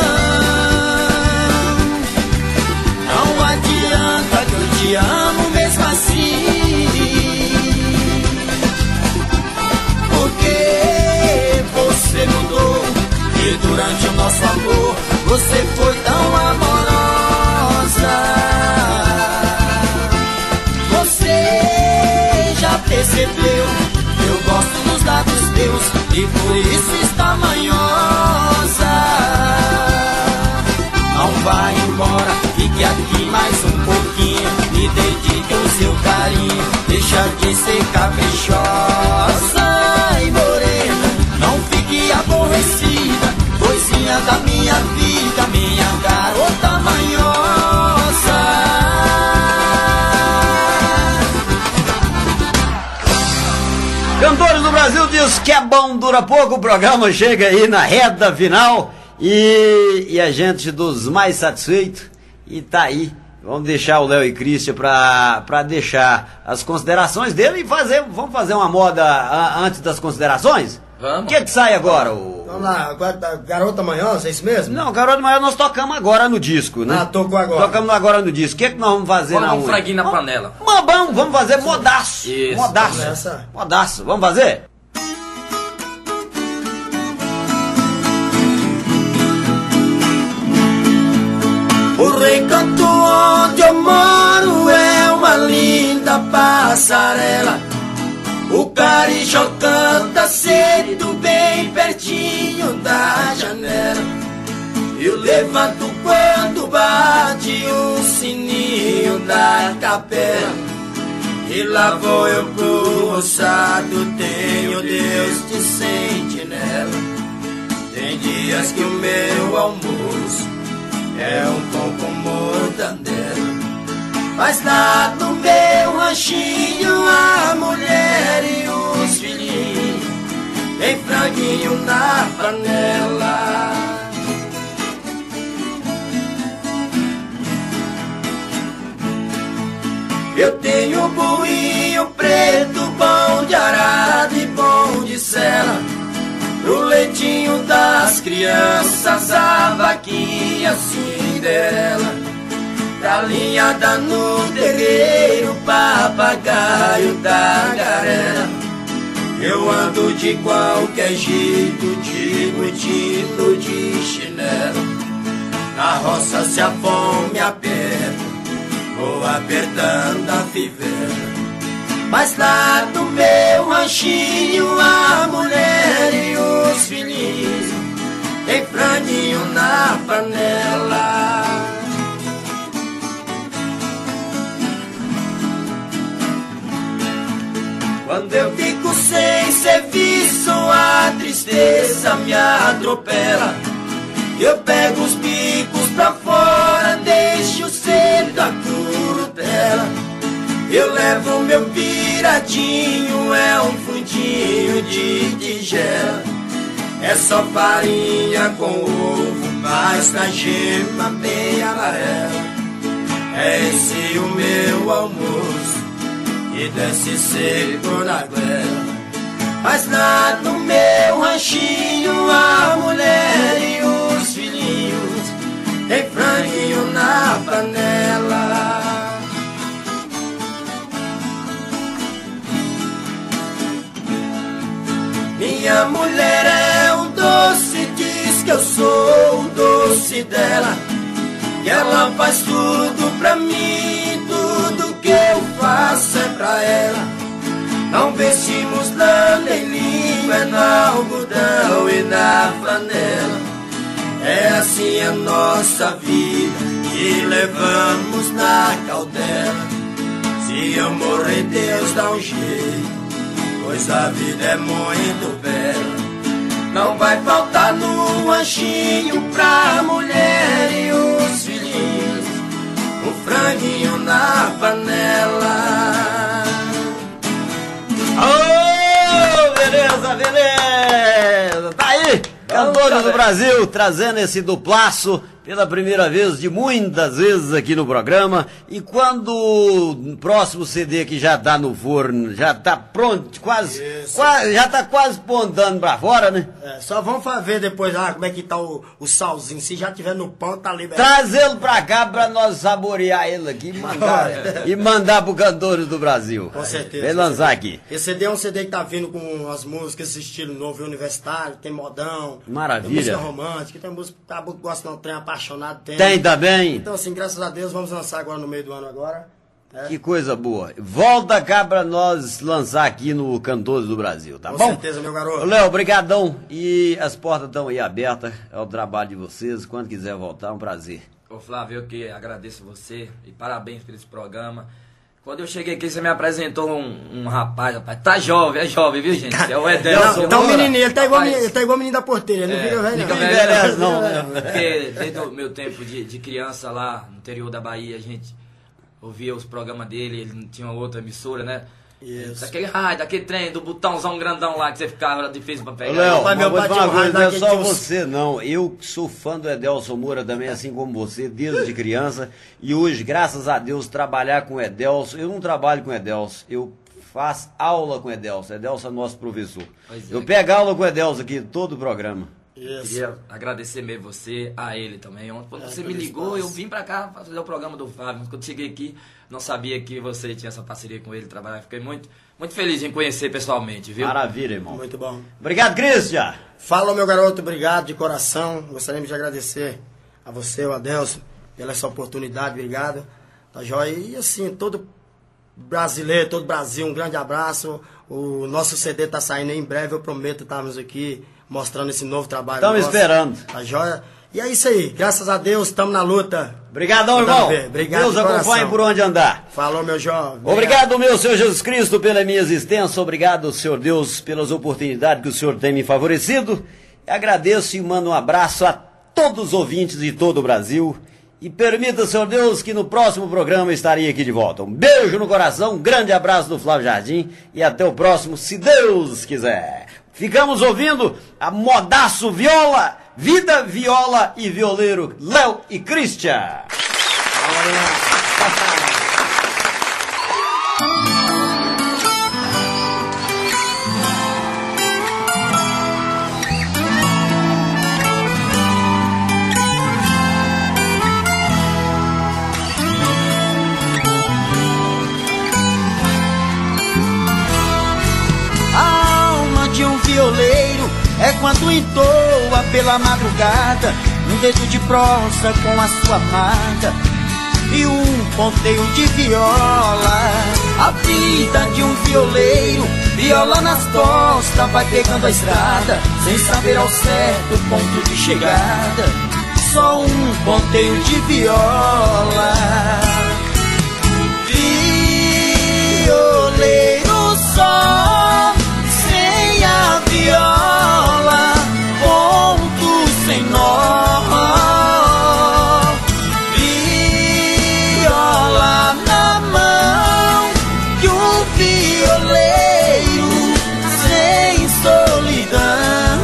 não. Não adianta que eu te amo mesmo assim. Porque você mudou e durante o nosso amor você foi tão amorosa. Você já percebeu que eu gosto dos lábios teus e por isso está manhosa. Não vai embora, fique aqui mais um pouquinho. Me dedique o seu carinho, deixa de ser caprichosa. Ai, morena, não fique aborrecida, coisinha da minha vida, minha garota manhosa. Cantores do Brasil diz que é bom, dura pouco. O programa chega aí na reta final e, e a gente dos mais satisfeitos. E tá aí. Vamos deixar o Léo e Christian pra, pra deixar as considerações dele e fazer, vamos fazer uma moda a, antes das considerações? Vamos. O que é que sai agora? O... Vamos lá, agora tá Garota Manhosa, é isso mesmo? Não, Garoto Maior nós tocamos agora no disco, né? Ah, tocou agora. Tocamos agora no disco. O que é que nós vamos fazer Vamos na dar um unha? franguinho na Vamos- panela. Mas vamos, vamos fazer modaço. Isso, modaço. vamos nessa. Modaço. Vamos fazer? passarela, o carijó canta cedo bem pertinho da janela. Eu levanto quando bate o sininho da capela, e lá vou eu pro roçado, tenho Deus de sentinela. Tem dias que o meu almoço é um pão com mortandela, mas lá no meu ranchinho a mulher e os filhinhos tem franguinho na panela. Eu tenho buinho preto, bom de arado e bom de sela, pro leitinho das crianças, a vaquinha Cinderela, galinhada no terreiro, papagaio da garela. Eu ando de qualquer jeito, de boitino, de chinelo, na roça se a fome aperta, vou apertando a fivela. Mas lá no meu ranchinho a mulher e os filhinhos tem franguinho na panela. Quando eu fico sem serviço, a tristeza me atropela. Eu pego os bicos pra fora, deixo cedo a curutela. Eu levo meu piradinho, é um fundinho de tigela. É só farinha com ovo, mas na gema bem amarela. É esse o meu almoço, que desce seco na goela. Mas lá no meu ranchinho a mulher e os filhinhos tem franguinho na panela. Minha mulher é um doce, diz que eu sou o doce dela, que ela faz tudo pra mim, tudo que eu faço é pra ela. Não vestimos lã nem linho, é no algodão e na flanela. É assim a nossa vida que levamos na cautela. Se eu morrer, Deus dá um jeito, pois a vida é muito bela. Não vai faltar no ranchinho pra mulher e os filhinhos um franguinho na panela. Oh, beleza, beleza. Tá aí, Cantores do Brasil, trazendo esse duplaço pela primeira vez de muitas vezes aqui no programa. E quando o próximo C D que já tá no forno, já tá pronto, quase, quase já tá quase pontando pra fora, né? É, só vamos ver depois ah, como é que tá o, o salzinho. Se já tiver no pão, tá liberado. Trazê-lo pra cá pra nós saborear ele aqui e mandar, e mandar pro Cantores do Brasil. Com certeza. Vem lançar aqui. Esse C D é um C D que tá vindo com as músicas, esse estilo novo, universitário, tem modão. Maravilha. Tem música romântica, tem música que tá, gosta de um trem apaixonado. Tem. Tem também. Então, assim, graças a Deus, vamos lançar agora no meio do ano agora. Né? Que coisa boa. Volta cá pra nós lançar aqui no Cantores do Brasil, tá Com bom? Com certeza, meu garoto. Léo, obrigadão. E as portas estão aí abertas. É o trabalho de vocês. Quando quiser voltar, é um prazer. Ô Flávio, eu que agradeço você e parabéns por esse programa. Quando eu cheguei aqui, você me apresentou um, um rapaz, rapaz, tá jovem, é jovem, viu, gente? É o Edelson. Tá um menininho, ele tá igual, ele tá igual o menino da porteira, ele é, não fica velho, fica não. velho, não, não, não. Porque desde o meu tempo de, de criança lá no interior da Bahia, a gente ouvia os programas dele, ele tinha uma outra emissora, né? Isso. Daquele raio, daquele trem, do botãozão grandão lá que você ficava difícil pra pegar. Léo, mas meu vou pai te falar tinha um uma coisa, não é rádio só daquele que você não. Eu sou fã do Edelson Moura também, assim como você, desde criança. E hoje, graças a Deus, trabalhar com o Edelson. Eu não trabalho com o Edelson, eu faço aula com o Edelson. Edelson é nosso professor. Pois é. Eu pego aula com o Edelson aqui, todo o programa. Isso. Queria agradecer mesmo você, a ele também. Ontem, quando você me ligou, eu vim pra cá fazer o programa do Flávio. Quando cheguei aqui, não sabia que você tinha essa parceria com ele, trabalhar. Fiquei muito, muito feliz em conhecer pessoalmente, viu? Maravilha, irmão. Muito bom. Obrigado, Cristian. Fala, meu garoto, obrigado de coração. Gostaríamos de agradecer a você, o Adelson, pela essa oportunidade, obrigado. Tá joia? E assim, todo brasileiro, todo o Brasil, um grande abraço. O nosso C D tá saindo em breve, eu prometo estarmos aqui mostrando esse novo trabalho. Estamos esperando. Tá joia? E é isso aí, graças a Deus, estamos na luta. Obrigadão, irmão. Obrigado, Deus acompanhe por onde andar. Falou, meu jovem. Obrigado. Obrigado, meu Senhor Jesus Cristo, pela minha existência. Obrigado, Senhor Deus, pelas oportunidades que o Senhor tem me favorecido. Agradeço e mando um abraço a todos os ouvintes de todo o Brasil. E permita, Senhor Deus, que no próximo programa estarei aqui de volta. Um beijo no coração, um grande abraço do Flávio Jardim e até o próximo, se Deus quiser. Ficamos ouvindo a Modaço Viola, Vida, Viola e Violeiro Léo e Christian. Violeiro é quando entoa pela madrugada um dedo de prosa com a sua amada e um ponteio de viola. A vida de um violeiro, viola nas costas, vai pegando a estrada sem saber ao certo o ponto de chegada. Só um ponteio de viola. Violeiro só sem a viola, ponto sem nó. Viola na mão de um violeiro sem solidão.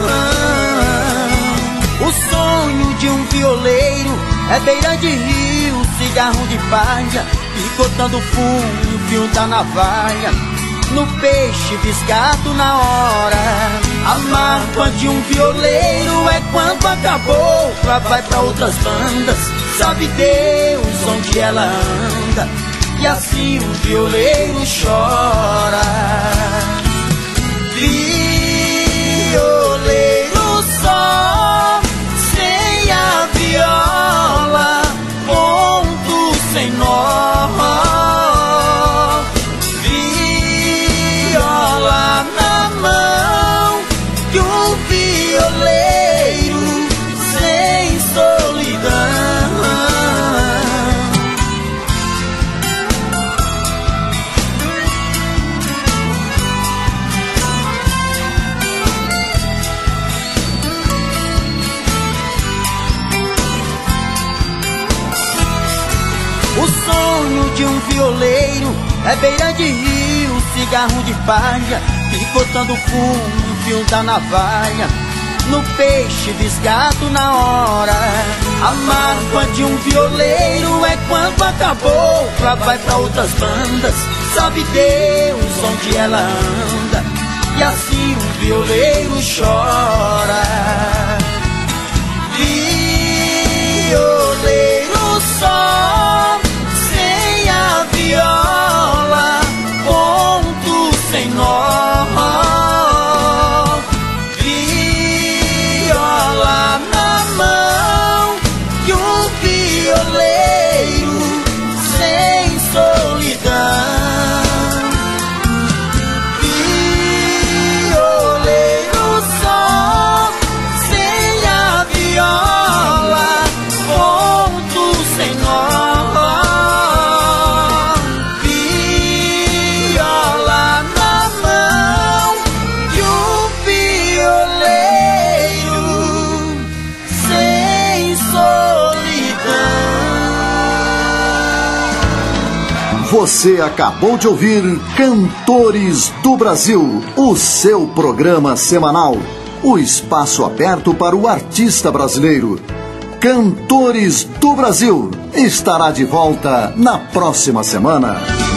O sonho de um violeiro é beira de rio, cigarro de palha, picotando fumo, o fio da navalha, no peixe visgado na hora. A mágoa de um violeiro é quando acabou, lá vai pra outras bandas, sabe Deus onde ela anda, e assim o violeiro chora. Violeiro só sem a viola, ponto sem nó. De um violeiro é beira de rio, cigarro de palha, picotando fumo, fio da navalha, no peixe visgado na hora. A mágoa de um violeiro é quando acabou, lá vai pra outras bandas, sabe Deus onde ela anda, e assim o violeiro chora. Violeiro só viola, ponto sem nó. Viola na mão de um violeiro sem solidão. Violeiro só sem a viola, ponto sem nó. Você acabou de ouvir Cantores do Brasil, o seu programa semanal, o espaço aberto para o artista brasileiro. Cantores do Brasil estará de volta na próxima semana.